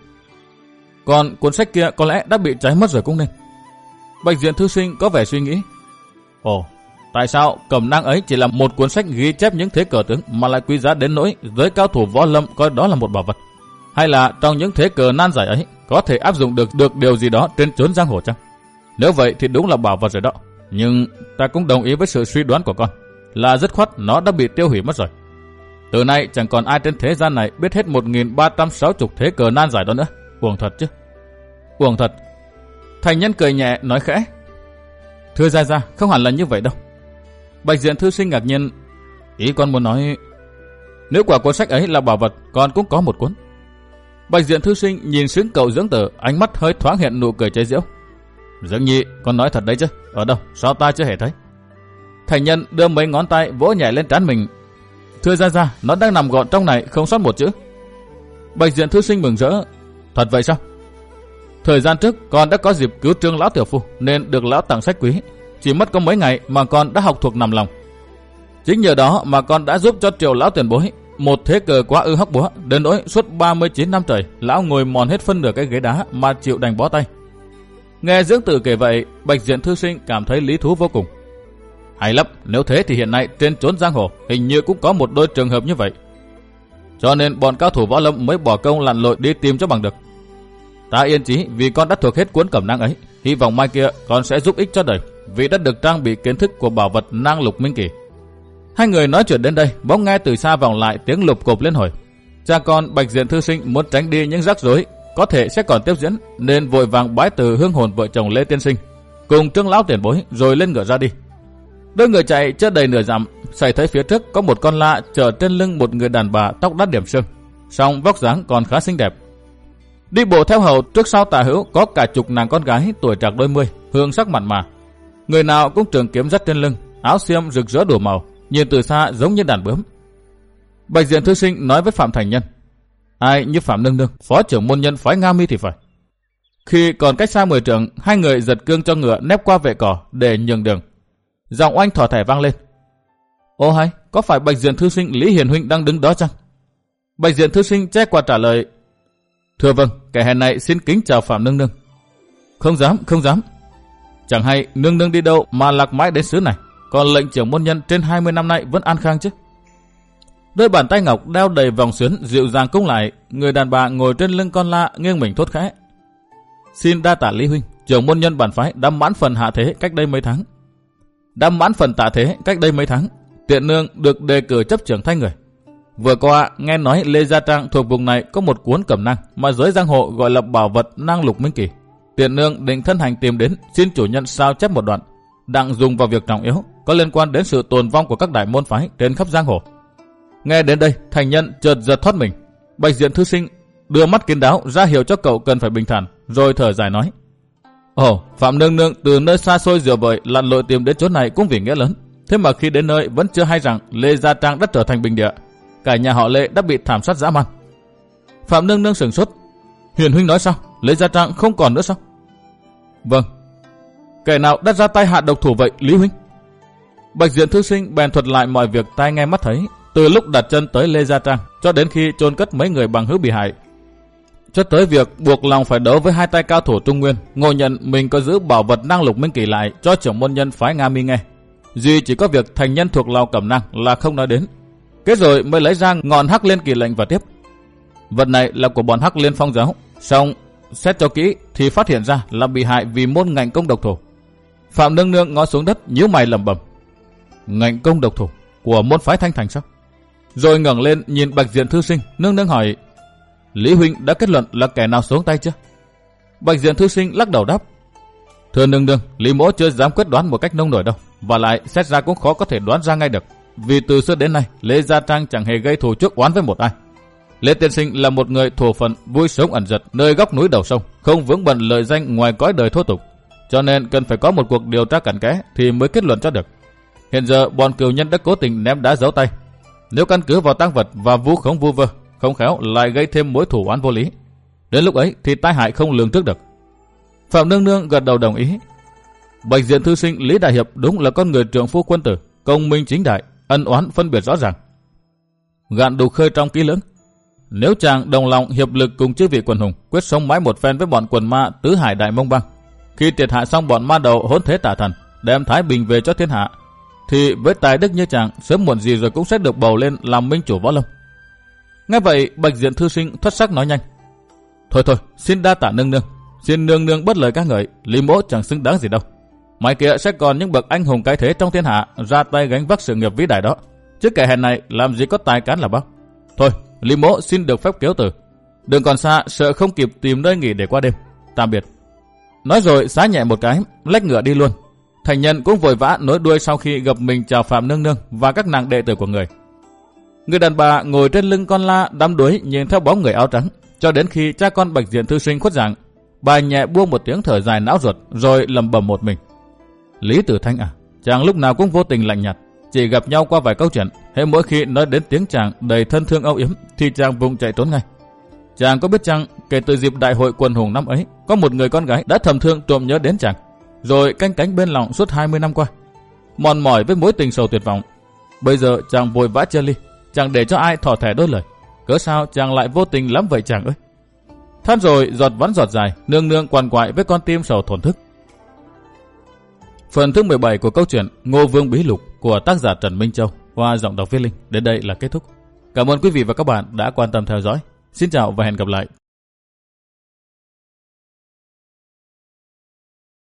Còn cuốn sách kia có lẽ đã bị cháy mất rồi cũng nên. Bạch Diện thư sinh có vẻ suy nghĩ. Ồ, tại sao cẩm nang ấy chỉ là một cuốn sách ghi chép những thế cờ tướng mà lại quý giá đến nỗi giới cao thủ võ lâm coi đó là một bảo vật? Hay là trong những thế cờ nan giải ấy có thể áp dụng được được điều gì đó trên chốn giang hồ chăng? Nếu vậy thì đúng là bảo vật rồi đó. Nhưng ta cũng đồng ý với sự suy đoán của con, là dứt khoát nó đã bị tiêu hủy mất rồi. Từ nay chẳng còn ai trên thế gian này biết hết một nghìn ba trăm sáu mươi thế cờ nan giải đó nữa. Uổng thật chứ. Uổng thật. Thành nhân cười nhẹ nói khẽ: Thưa Gia Gia, không hẳn là như vậy đâu. Bạch Diện thư sinh ngạc nhiên: Ý con muốn nói nếu quả cuốn sách ấy là bảo vật, con cũng có một cuốn. Bạch Diện thư sinh nhìn xứng cậu dưỡng tử, ánh mắt hơi thoáng hiện nụ cười chế giễu. Dưỡng nhi, con nói thật đấy chứ? Ở đâu? Sao ta chưa hề thấy? Thành nhân đưa mấy ngón tay vỗ nhẹ lên trán mình. Thưa Gia Gia, nó đang nằm gọn trong này, không sót một chữ. Bạch Diện thư sinh mừng rỡ: Thật vậy sao? Thời gian trước con đã có dịp cứu trương lão tiểu phu nên được lão tặng sách quý. Chỉ mất có mấy ngày mà con đã học thuộc nằm lòng. Chính nhờ đó mà con đã giúp cho Triều lão tiền bối một thế cờ quá ư hóc búa, đến nỗi suốt ba mươi chín năm trời lão ngồi mòn hết phân nửa cái ghế đá mà chịu đành bó tay. Nghe dưỡng tử kể vậy, Bạch Diện thư sinh cảm thấy lý thú vô cùng. Hay lắm, nếu thế thì hiện nay trên chốn giang hồ hình như cũng có một đôi trường hợp như vậy. Cho nên bọn cao thủ võ lâm mới bỏ công lặn lội đi tìm cho bằng được. Ta yên chí vì con đã thuộc hết cuốn cẩm nang ấy, hy vọng mai kia con sẽ giúp ích cho đời, vì đã được trang bị kiến thức của bảo vật nang lục minh kỳ. Hai người nói chuyện đến đây, bỗng nghe từ xa vọng lại tiếng lục cộp lên hồi. Cha con Bạch Diện thư sinh muốn tránh đi những rắc rối có thể sẽ còn tiếp diễn, nên vội vàng bái từ hương hồn vợ chồng Lê tiên sinh cùng Trương lão tiền bối rồi lên ngựa ra đi. Đôi người chạy chưa đầy nửa dặm, xảy thấy phía trước có một con lạ chở trên lưng một người đàn bà tóc đắt điểm sương, song vóc dáng còn khá xinh đẹp. Đi bộ theo hầu, trước sau tả hữu có cả chục nàng con gái tuổi trạc đôi mươi, hương sắc mặn mà. Người nào cũng trường kiếm dắt trên lưng, áo xiêm rực rỡ đủ màu, nhìn từ xa giống như đàn bướm. Bạch Diện thư sinh nói với Phạm Thành Nhân: Ai như Phạm nương nương, phó trưởng môn nhân phái Nga Mi thì phải. Khi còn cách xa mười trượng, hai người giật cương cho ngựa nép qua vệ cỏ để nhường đường. Giọng oanh thỏ thẻ vang lên: Ô hay, có phải Bạch Diện thư sinh Lý Hiền huynh đang đứng đó chăng? Bạch Diện thư sinh che qua trả lời: Thưa vâng, kẻ hèn này xin kính chào Phạm nương nương. Không dám, không dám. Chẳng hay nương nương đi đâu mà lạc mãi đến xứ này, còn lệnh trưởng môn nhân trên hai mươi năm nay vẫn an khang chứ? Đôi bàn tay ngọc đeo đầy vòng xuyến dịu dàng cung lại, người đàn bà ngồi trên lưng con la nghiêng mình thốt khẽ: Xin đa tạ Lý huynh, trưởng môn nhân bản phái đã mãn phần hạ thế cách đây mấy tháng. Đã mãn phần tạ thế cách đây mấy tháng, tiện nương được đề cử chấp trưởng thay người. Vừa qua nghe nói Lê Gia Trang thuộc vùng này có một cuốn cẩm nang mà giới giang hồ gọi là bảo vật nang lục minh kỳ. Tiện nương định thân hành tìm đến xin chủ nhân sao chép một đoạn, đặng dùng vào việc trọng yếu có liên quan đến sự tồn vong của các đại môn phái trên khắp giang hồ. Nghe đến đây, Thành Nhân chợt giật thoát mình. Bạch Diện thư sinh đưa mắt kín đáo ra hiệu cho cậu cần phải bình thản, rồi thở dài nói: Ồ, Phạm nương nương từ nơi xa xôi dừa vời lặn lội tìm đến chỗ này cũng vì nghĩa lớn. Thế mà khi đến nơi vẫn chưa hay rằng Lê Gia Trang đã trở thành bình địa, cả nhà họ Lê đã bị thảm sát dã man. Phạm Nương Nương sửng sốt. Hiền huynh nói sao? Lê Gia Trang không còn nữa sao? Vâng. Kẻ nào đã ra tay hạ độc thủ vậy Lý huynh? Bạch Diện thư sinh bèn thuật lại mọi việc tai nghe mắt thấy, từ lúc đặt chân tới Lê Gia Trang cho đến khi chôn cất mấy người bằng hữu bị hại, cho tới việc buộc lòng phải đấu với hai tay cao thủ Trung Nguyên, ngộ nhận mình có giữ bảo vật năng lục minh kỳ lại cho trưởng môn nhân phái Nga Mi nghe. Duy chỉ có việc thành nhân thuộc Lào Cẩm Năng là không nói đến. Kết rồi mới lấy ra ngọn Hắc Liên Kỳ lệnh và tiếp. Vật này là của bọn Hắc Liên Phong giáo, song xét cho kỹ thì phát hiện ra là bị hại vì môn ngạnh công độc thủ. Phạm Nương Nương ngó xuống đất nhíu mày lẩm bẩm. Ngạnh công độc thủ của môn phái Thanh Thành sao? Rồi ngẩng lên nhìn Bạch Diện thư sinh, Nương Nương hỏi: Lý huynh đã kết luận là kẻ nào xuống tay chưa? Bạch Diện thư sinh lắc đầu đáp: Thưa Nương Nương, Lý mỗ chưa dám quyết đoán một cách nông nổi đâu, và lại xét ra cũng khó có thể đoán ra ngay được, vì từ xưa đến nay Lê Gia Trang chẳng hề gây thù chuốc oán với một ai. Lê tiên sinh là một người thổ phận, vui sống ẩn giật nơi góc núi đầu sông, không vướng bận lợi danh ngoài cõi đời thô tục, cho nên cần phải có một cuộc điều tra cặn kẽ thì mới kết luận cho được. Hiện giờ bọn cừu nhân đã cố tình ném đá giấu tay, nếu căn cứ vào tang vật và vu khống vu vơ, không khéo lại gây thêm mối thù oán vô lý. Đến lúc ấy thì tai hại không lường trước được. Phạm Nương Nương gật đầu đồng ý. Bạch Diện thư sinh Lý Đại Hiệp đúng là con người trượng phu quân tử, công minh chính đại, ân oán phân biệt rõ ràng. Gạn đục khơi trong kỹ lưỡng, nếu chàng đồng lòng hiệp lực cùng chư vị quần hùng quyết sống mãi một phen với bọn quần ma tứ hải đại mông băng, khi triệt hạ xong bọn ma đầu hỗn thế tả thần, đem thái bình về cho thiên hạ, thì với tài đức như chàng sớm muộn gì rồi cũng sẽ được bầu lên làm minh chủ võ lâm. Nghe vậy Bạch Diện thư sinh thất sắc nói nhanh: Thôi thôi, xin đa tạ Nương Nương, xin Nương Nương bất lời ca ngợi, Lý mỗ chẳng xứng đáng gì đâu. Ngoài kia sẽ còn những bậc anh hùng cái thế trong thiên hạ ra tay gánh vác sự nghiệp vĩ đại đó, chứ kẻ hèn này làm gì có tài cán là bao. Thôi, Lý mỗ xin được phép kéo từ, đừng còn xa sợ không kịp tìm nơi nghỉ để qua đêm. Tạm biệt. Nói rồi xá nhẹ một cái, lách ngựa đi luôn. Thành nhân cũng vội vã nối đuôi sau khi gặp mình chào Phạm Nương Nương và các nàng đệ tử của người. Người đàn bà ngồi trên lưng con la đắm đuối nhìn theo bóng người áo trắng, cho đến khi cha con Bạch Diện thư sinh khuất dạng, bà nhẹ buông một tiếng thở dài não ruột rồi lẩm bẩm một mình: Lý Tử Thanh à, chàng lúc nào cũng vô tình lạnh nhạt, chỉ gặp nhau qua vài câu chuyện, hễ mỗi khi nói đến tiếng chàng đầy thân thương âu yếm thì chàng vùng chạy trốn ngay. Chàng có biết chăng, kể từ dịp đại hội quần hùng năm ấy, có một người con gái đã thầm thương trộm nhớ đến chàng, rồi canh cánh bên lòng suốt hai mươi năm qua, mòn mỏi với mối tình sầu tuyệt vọng. Bây giờ chàng vội vã chia ly, chẳng để cho ai thỏ thẻ đôi lời, cớ sao chàng lại vô tình lắm vậy chàng ơi? Than rồi giọt vắn giọt dài, Nương Nương quằn quại với con tim sầu thổn thức. Phần thứ mười bảy của câu chuyện Ngô Vương Bí Lục của tác giả Trần Minh Châu qua giọng đọc Viết Linh đến đây là kết thúc. Cảm ơn quý vị và các bạn đã quan tâm theo dõi. Xin chào và hẹn gặp lại.